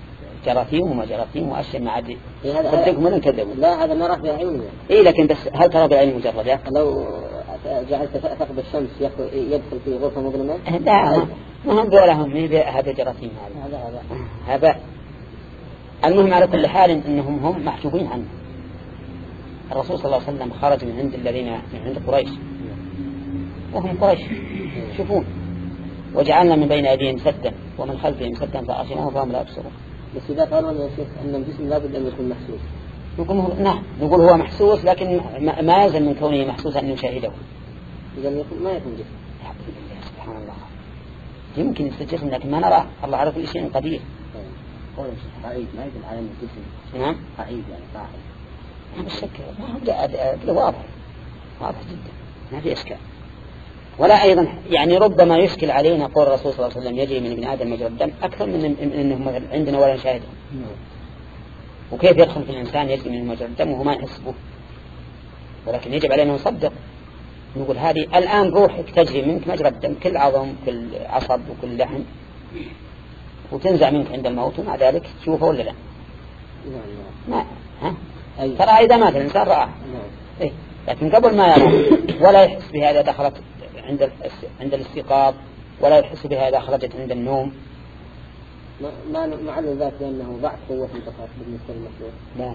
جراثيم وما جراثيم وأشياء ما عاد صدقهم ولا كذبوا.
لا هذا ما راح في عيوننا.
إيه لكن بس هل ترى بالعين مجردة؟
لو جعلت ثقب الشمس يدخل في غرفة مظلمة؟
لا ما هم دولهم هذا جراثيم هذا
هذا
هذا. المهم على كل حال إنهم هم محجوبين عنه. الرسول صلى الله عليه وسلم خرج من عند الذين من عند قريش وهم قريش شوفون وجعلنا من بين أيديهم سدا ومن خلفهم سدا فأغشيناهم فهم لا يبصرون.
بس إذا قالوا يا شيخ أن الجسم لابد أن يكون محسوس
نقول نعم نقول هو محسوس لكن ما يلزم من كونه محسوسا أن يشاهده.
إذا يكون ما يكون جسم.
سبحان الله يمكن يستجسم لكن ما نراه. الله على كل شيء قدير.
قول قاعد ما يدل على الجسم.
نعم
قاعد يعني قاعد.
ما بالشك ما هو واضح واضح جدا ما في إشكال. ولا أيضا يعني ربما يشكل علينا قول الرسول صلى الله عليه وسلم يجري من ابن آدم مجرى الدم أكثر من أنه عندنا ولا نشاهده. وكيف يدخل في الإنسان يجري من مجرى الدم وهو ما يحسبه. ولكن يجب علينا نصدق نقول هذه الآن روحك تجري منك مجرى الدم كل عظم كل عصب وكل لحم وتنزع منك عند الموت ومع ذلك تشوفه ولا لا؟ ما ها؟ ترى إذا مات الإنسان رآه إيه؟ لكن قبل ما يرى ولا يحس بها إذا دخلت عند عند الاستيقاظ ولا يحس بها إذا خرجت عند النوم.
ما ما معلل ذات لأنه ضعف قوة البصر بالنسبة للمخلوق.
لا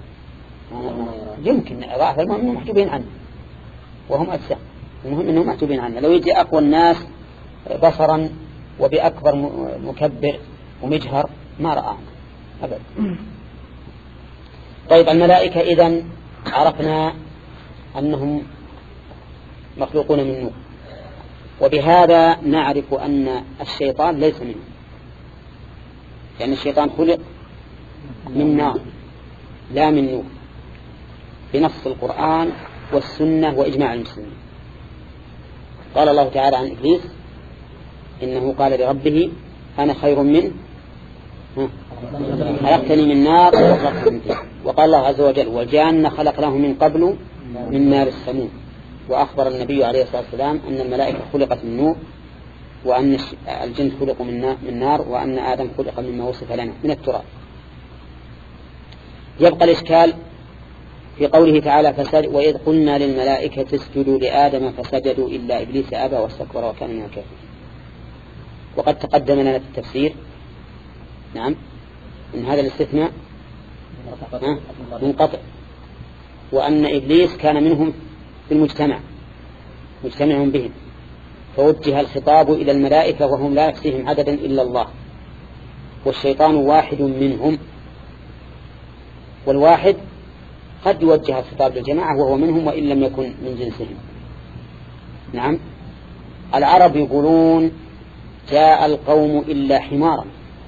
لا يمكن ضعف المهم محجوبين عنه وهم أجسام المهم أنهم محجوبين عنه. لو يجي أقوى الناس بصرا وبأكبر مكبر ومجهر ما رآه أبدا. طيب الملائكة إذن عرفنا أنهم مخلوقون من نور وبهذا نعرف أن الشيطان ليس منه لأن الشيطان خلق من نار لا من نور بنص القرآن والسنة وإجماع المسلمين. قال الله تعالى عن إبليس إنه قال لربه أنا خير منه خلقتني من نار وخلقته من طين. وقال الله عز وجل والجان خلقناه من قبل من نار السموم. وأخبر النبي عليه الصلاة والسلام أن الملائكة خلقت من نور وأن الجن خلقوا من نار وأن آدم خلق مما وصف لنا من التراب. يبقى الإشكال في قوله تعالى فسجد وإذ قلنا للملائكة اسجدوا لآدم فسجدوا إلا إبليس أبى واستكبر وكان من الكافرين. وقد تقدم لنا في التفسير نعم إن هذا الاستثناء منقطع وأن إبليس كان منهم في المجتمع مجتمع بهم فوجه الخطاب إلى الملائكة وهم لا يحصيهم عددا إلا الله والشيطان واحد منهم. والواحد قد يوجه الخطاب للجماعة وهو منهم وإن لم يكن من جنسهم. نعم العرب يقولون جاء القوم إلا حمارا.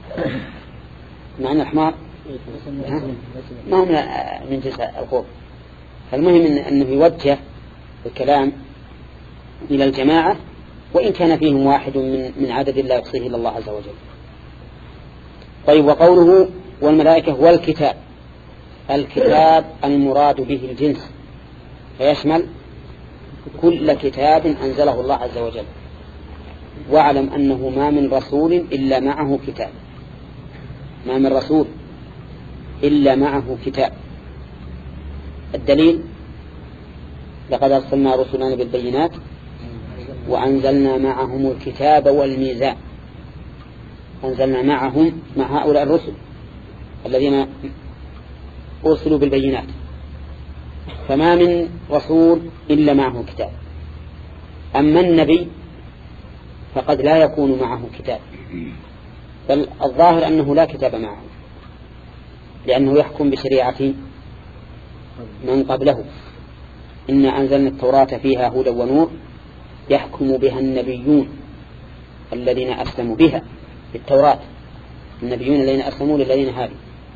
معنى الحمار ما هو من جنس القوم. فالمهم إن أنه يوجه الكلام إلى الجماعة وإن كان فيهم واحد من من عدد لا يحصيه إلا الله عز وجل. طيب وقوله والملائكة والكتاب الكتاب المراد به الجنس فيشمل كل كتاب أنزله الله عز وجل. واعلم أنه ما من رسول إلا معه كتاب ما من رسول إلا معه كتاب. الدليل لقد أرسلنا رسلنا بالبينات وأنزلنا معهم الكتاب والميزان. أنزلنا معهم مع هؤلاء الرسل الذين أرسلوا بالبينات فما من رسول إلا معه كتاب. أما النبي فقد لا يكون معه كتاب بل الظاهر أنه لا كتاب معه لأنه يحكم بشريعة من قبله. إنا أنزلنا التوراة فيها هدى ونور يحكم بها النبيون الذين أسلموا بها بالتوراة النبيون الذين أسلموا للذين هادوا.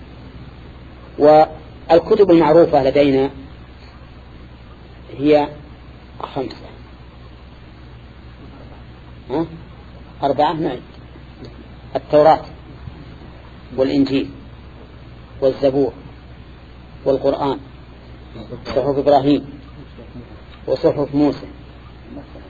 والكتب المعروفة لدينا هي خمسة ها؟ أربعة نعم التوراة والإنجيل والزبور والقرآن صحف إبراهيم وصحف موسى.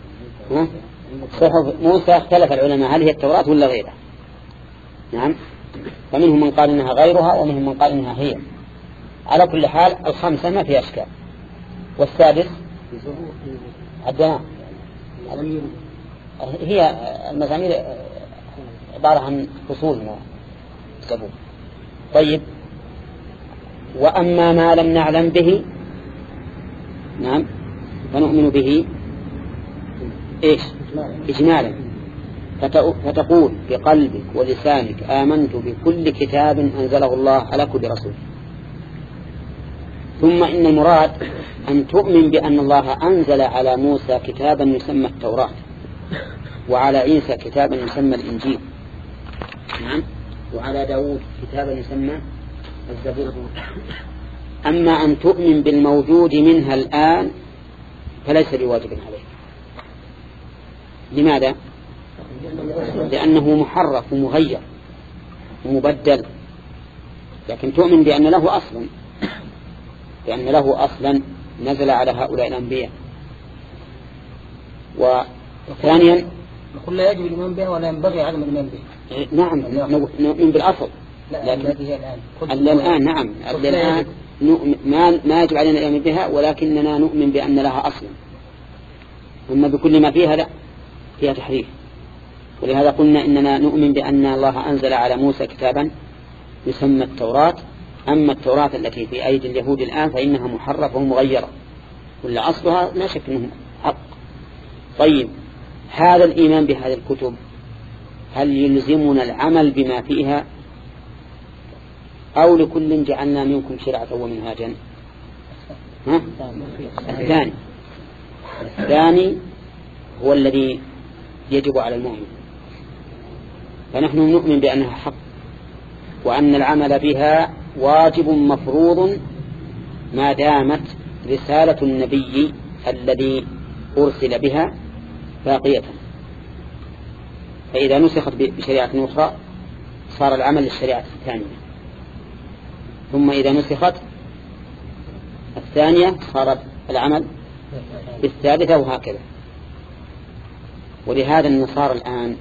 ها؟ صحف موسى اختلف العلماء هل هي التوراة ولا غيرها. نعم فمنهم من قال إنها غيرها ومنهم من قال إنها هي. على كل حال الخمسة ما فيها أشكال. والسادس عدنا هي المزامير عبارة عن فصول من الزبور. طيب وأما ما لم نعلم به نعم فنؤمن به إيش إجمالا، فتقول بقلبك ولسانك آمنت بكل كتاب أنزله الله على كل رسول. ثم إن المراد أن تؤمن بأن الله أنزل على موسى كتابا يسمى التوراة، وعلى عيسى كتابا يسمى الإنجيل، نعم، وعلى داود كتابا يسمى الزبور. أما أن تؤمن بالموجود منها الآن فليس بواجب عليك. لماذا؟ لأنه محرف ومغير ومبدل. لكن تؤمن بأن له أصلا، بأن له أصلا نزل على هؤلاء الأنبياء. وثانيا
نقول لا يجب الإيمان بها ولا ينبغي عدم الإيمان بها.
نعم نؤمن بالأصل،
لكن هي الآن
الآن نعم الآن ما ما يجب علينا الإيمان بها، ولكننا نؤمن بأن لها أصلا. أما بكل ما فيها لا، فيها تحريف. ولهذا قلنا إننا نؤمن بأن الله أنزل على موسى كتابا يسمى التوراة. أما التوراة التي في أيدي اليهود الآن فإنها محرفة ومغيرة، ولا أصلها لا شك أنه حق. طيب هذا الإيمان بهذه الكتب هل يلزمنا العمل بما فيها أو لكل جعلنا منكم شرعة ومنهاجا؟ ها؟ الثاني الثاني هو الذي يجب على المؤمن. فنحن نؤمن بأنها حق وأن العمل بها واجب مفروض ما دامت رسالة النبي الذي أرسل بها باقية. فإذا نسخت بشريعة أخرى صار العمل للشريعة الثانية، ثم إذا نسخت الثانية صار العمل بالثالثة، وهكذا. ولهذا النصارى الآن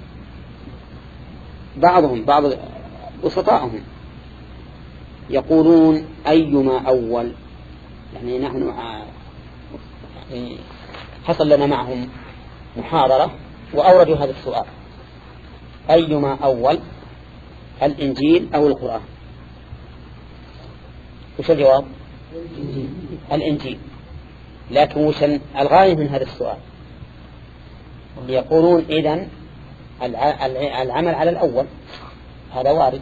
بعضهم بعض وسطائهم يقولون أيما أول، يعني نحن يعني حصل لنا معهم محاضرة وأوردوا هذا السؤال: أيما أول، الإنجيل أو القرآن؟ وش الجواب؟ الإنجيل. لكن وش الغاية من هذا السؤال؟ يقولون إذن العمل على الأول، هذا وارد،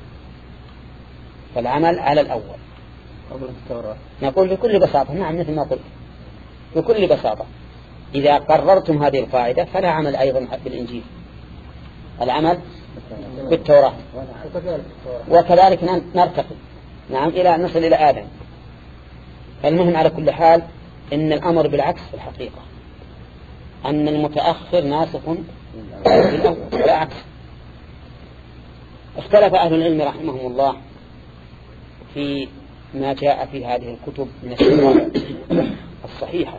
فالعمل على الأول
قبل التوراة.
نقول بكل بساطة نعم مثل ما قلت بكل بساطة، إذا قررتم هذه القاعدة فلا عمل أيضا بالإنجيل، العمل بالتوراة. وكذلك نرتقي نعم إلى نصل إلى آدم. المهم على كل حال إن الأمر بالعكس في الحقيقة، أن المتأخر ناسخ بالأول لا عكس. اختلف أهل العلم رحمهم الله في ما جاء في هذه الكتب من السنة الصحيحة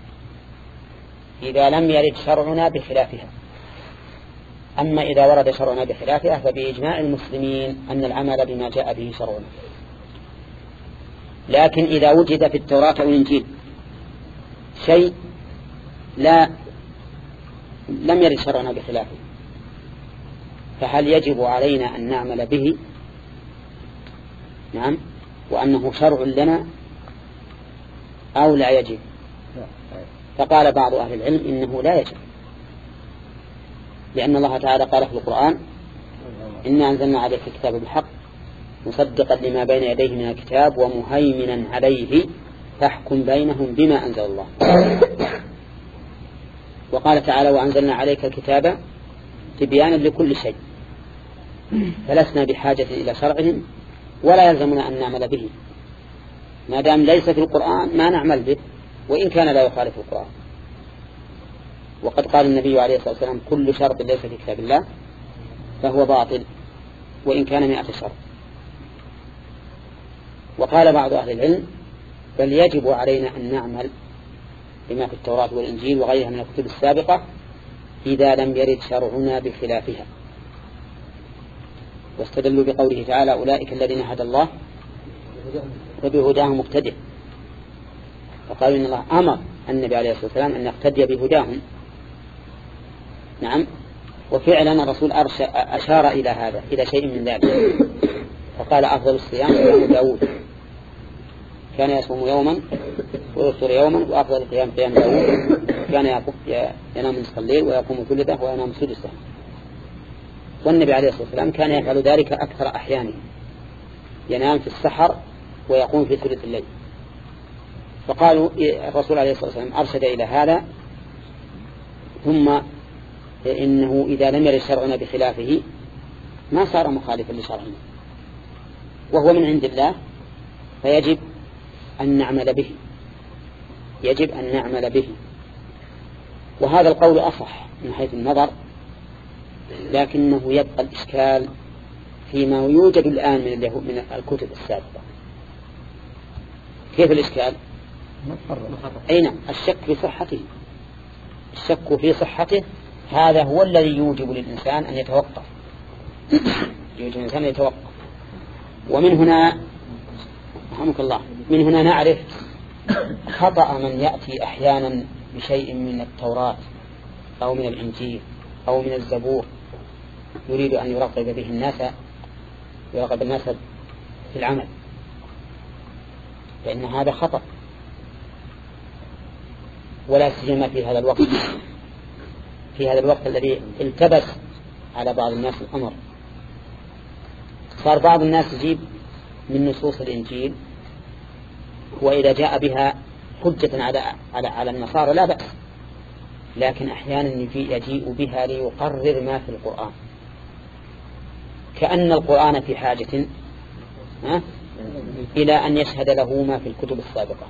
إذا لم يرد شرعنا بخلافها. أما إذا ورد شرعنا بخلافها فبإجماع المسلمين أن العمل بما جاء به شرعنا. لكن إذا وجد في التوراة والإنجيل شيء لا لم يرد شرعنا بخلافه فهل يجب علينا أن نعمل به؟ نعم، وأنه شرع لنا أو لا يجب؟ فقال بعض أهل العلم إنه لا يجب، لأن الله تعالى قال في القرآن: إنا أنزلنا عليك الكتاب بالحق مصدقا لما بين يديه من الكتاب ومهيمنا عليه فاحكم بينهم بما أنزل الله. وقال تعالى: وأنزلنا عليك الكتاب تبيانا لكل شيء. فلسنا بحاجة إلى شرعهم ولا يلزمنا أن نعمل به، ما دام ليس في القرآن ما نعمل به وإن كان لا يخالف القرآن. وقد قال النبي عليه الصلاة والسلام: كل شرط ليس في كتاب الله فهو باطل وإن كان مئة شرط. وقال بعض أهل العلم: بل يجب علينا أن نعمل بما في التوراة والإنجيل وغيرها من الكتب السابقة إذا لم يرد شرعنا بخلافها. واستدلوا بقوله تعالى أولئك الذين هدى الله فبهداهم مقتدئ، فقالوا إن الله أمر النبي عليه الصلاة والسلام أن يقتدي بهداهم. نعم، وفعلا الرسول أشار إلى هذا، إلى شيء من ذلك، فقال أفضل الصيام صيام داود، كان يصوم يوما ويفطر يوما، وأفضل القيام قيام داود، كان ينام نصف الليل ويقوم ثلثه وينام سدسه. والنبي عليه الصلاة والسلام كان يفعل ذلك أكثر أحيانه، ينام في السحر ويقوم في ثلث الليل. فقالوا الرسول عليه الصلاة والسلام أرشد إلى هذا، ثم إنه إذا لم يرد شرعنا بخلافه ما صار مخالفا لشرعنا، وهو من عند الله، فيجب أن نعمل به، يجب أن نعمل به. وهذا القول أصح من حيث النظر، لكنه يبقى الإشكال فيما يوجد الآن من من الكتب السابقة. كيف الإشكال؟ أين الشك في صحته؟ الشك في صحته هذا هو الذي يوجب للإنسان أن يتوقف، يوجب الإنسان أن يتوقف. ومن هنا رحمك الله، من هنا نعرف خطأ من يأتي أحيانا بشيء من التوراة أو من الإنجيل أو من الزبور يريد أن يرغب به الناس، يرغب الناس في العمل، فإن هذا خطأ، ولا سيما في هذا الوقت، في هذا الوقت الذي التبس على بعض الناس الأمر. صار بعض الناس يجيب من نصوص الإنجيل، وإذا جاء بها حجة على على على النصارى لا بأس، لكن أحيانا يجيء بها ليقرر ما في القرآن، كأن القرآن في حاجة إلى أن يشهد له ما في الكتب السابقة،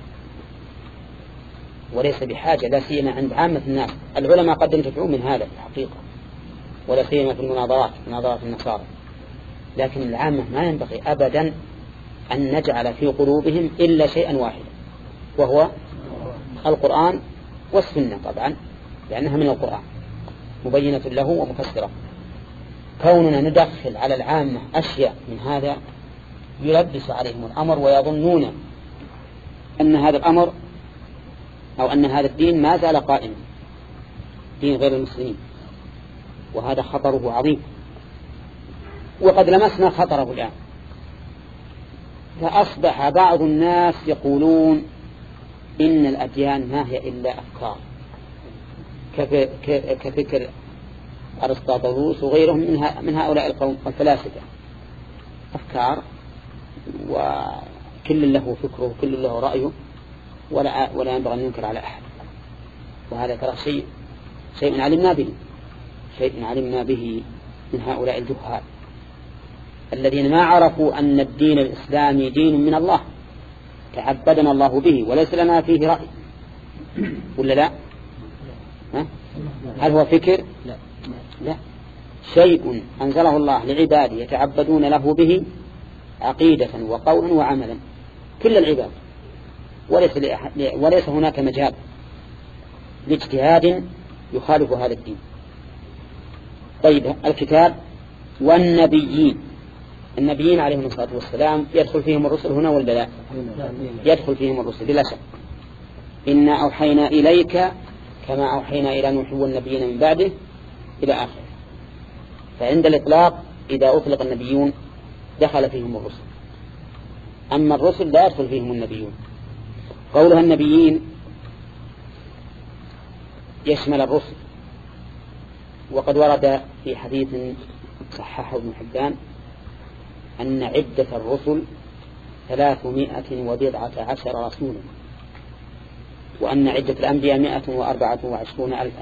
وليس بحاجة، لا سيما عند عامة الناس. العلماء قد ينتفعون من هذا في الحقيقة، ولا سيما في المناظرات، مناظرات النصارى، لكن العامة ما ينبغي أبدا أن نجعل في قلوبهم إلا شيئا واحدا، وهو القرآن والسنة، طبعا لأنها من القرآن مبينة له ومفسرة. كوننا ندخل على العامة أشياء من هذا يلبس عليهم الأمر، ويظنون أن هذا الأمر أو أن هذا الدين ما زال قائما، دين غير المسلمين، وهذا خطره عظيم، وقد لمسنا خطره الآن. فأصبح بعض الناس يقولون إن الأديان ما هي إلا أفكار، كفكر أرسطاطالوس وغيرهم من هؤلاء القوم الفلاسفة، أفكار، وكل له فكره وكل له رأيه، ولا ولا ينبغي أن ينكر على أحد. وهذا ترى شيء شيء علمنا به، شيء علمنا به من هؤلاء الجهال الذين ما عرفوا أن الدين الإسلامي دين من الله تعبدنا الله به، وليس لنا فيه رأي، ولا لا؟ ها؟ هل هو فكر؟ لا. لا، شيء أنزله الله لعباده يتعبدون له به عقيدة وقولا وعملا، كل العباد، وليس, وليس هناك مجال لاجتهاد يخالف هذا الدين. طيب، الكتاب والنبيين، النبيين عليهم الصلاة والسلام يدخل فيهم الرسل هنا ولا لا؟ يدخل فيهم الرسل بلا شك. إنا أوحينا إليك كما أوحينا إلى نوح والنبيين من بعده إلى آخر. فعند الإطلاق إذا أطلق النبيون دخل فيهم الرسل، أما الرسل لا يدخل فيهم النبيون. قولها النبيين يشمل الرسل، وقد ورد في حديث صححه ابن حبان أن عدة الرسل ثلاثمائة وبضعة عشر رسولا، وأن عدة الأنبياء مائة وأربعة وعشرون ألفا.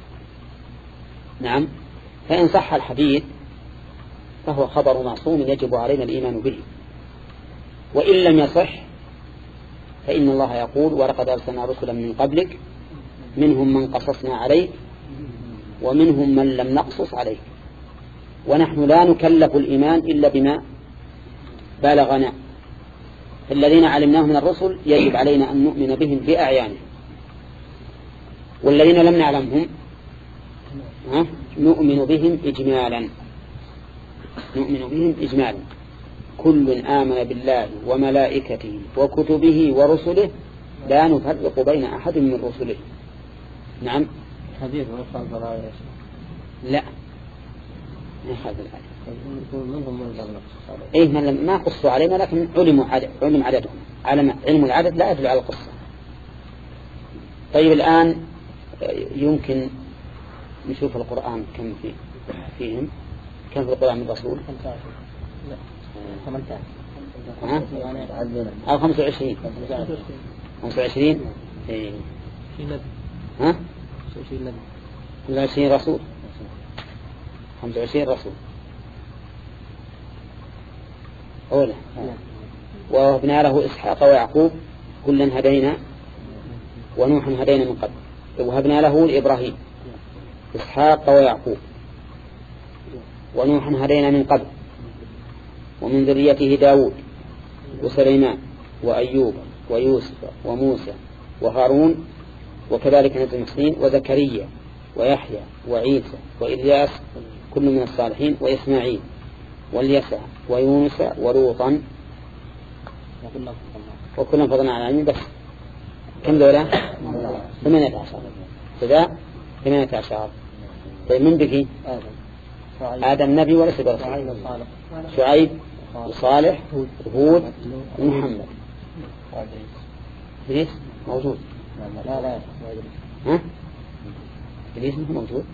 نعم، فإن صح الحديث فهو خبر معصوم يجب علينا الإيمان به، وإن لم يصح فإن الله يقول ولقد أرسلنا رسلا من قبلك منهم من قصصنا عليك ومنهم من لم نقصص عليك، ونحن لا نكلف الإيمان إلا بما بالغنا. الذين علمناه من الرسل يجب علينا أن نؤمن بهم بأعيانهم، والذين لم نعلمهم نؤمن بهم إجمالا.
نؤمن بهم إجمالا كل آمن بالله وملائكته وكتبه ورسله لا نفرق بين أحد من رسله. نعم.
حديث وصل ضرائر
لا ما هذا الآية. إيه من ما قصوا علينا لكن علموا عدد علم عددهم. علم علم العدد لا يدل على القصة. طيب الآن يمكن نشوف القرآن كم فيه فيهم كم في القرآن من رسول؟ ها؟ أو خمسة وعشرين. خمسة وعشرين. إيه. ها؟ خمسة وعشرين رسول. خمسة وعشرين رسول. أولا. وابنا له إسحاق ويعقوب كلا هدينا ونوحا هدينا من قبل. وهبنا له لإبراهيم إسحاق ويعقوب ونوحا هدينا من قبل ومن ذريته داود وسليمان وأيوب ويوسف وموسى وهارون وكذلك نزل المحسنين وزكريا ويحيى وعيسى وإلياس كل من الصالحين وإسماعيل واليسع ويونس ولوطا وكلهم فضلنا على العالمين. بس كم ذولا؟ ثمانية عشر. كذا ثمانية عشر. طيب من بقي؟ آدم نبي وليس برسول. شعيب وصالح وهود ومحمد. إدريس موجود.
لا لا
ها؟ إدريس موجود.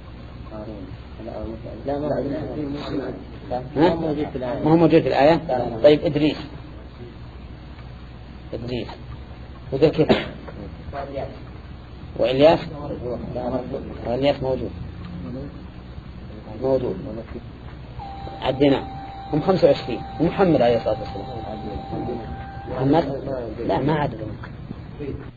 لا
ما هو موجود في الآية. طيب إدريس إدريس وذا كيف وإلياس وإلياس موجود موجود عدنا هم خمسة وعشرين ومحمد عليه الصلاة والسلام. محمد لا ما عدنا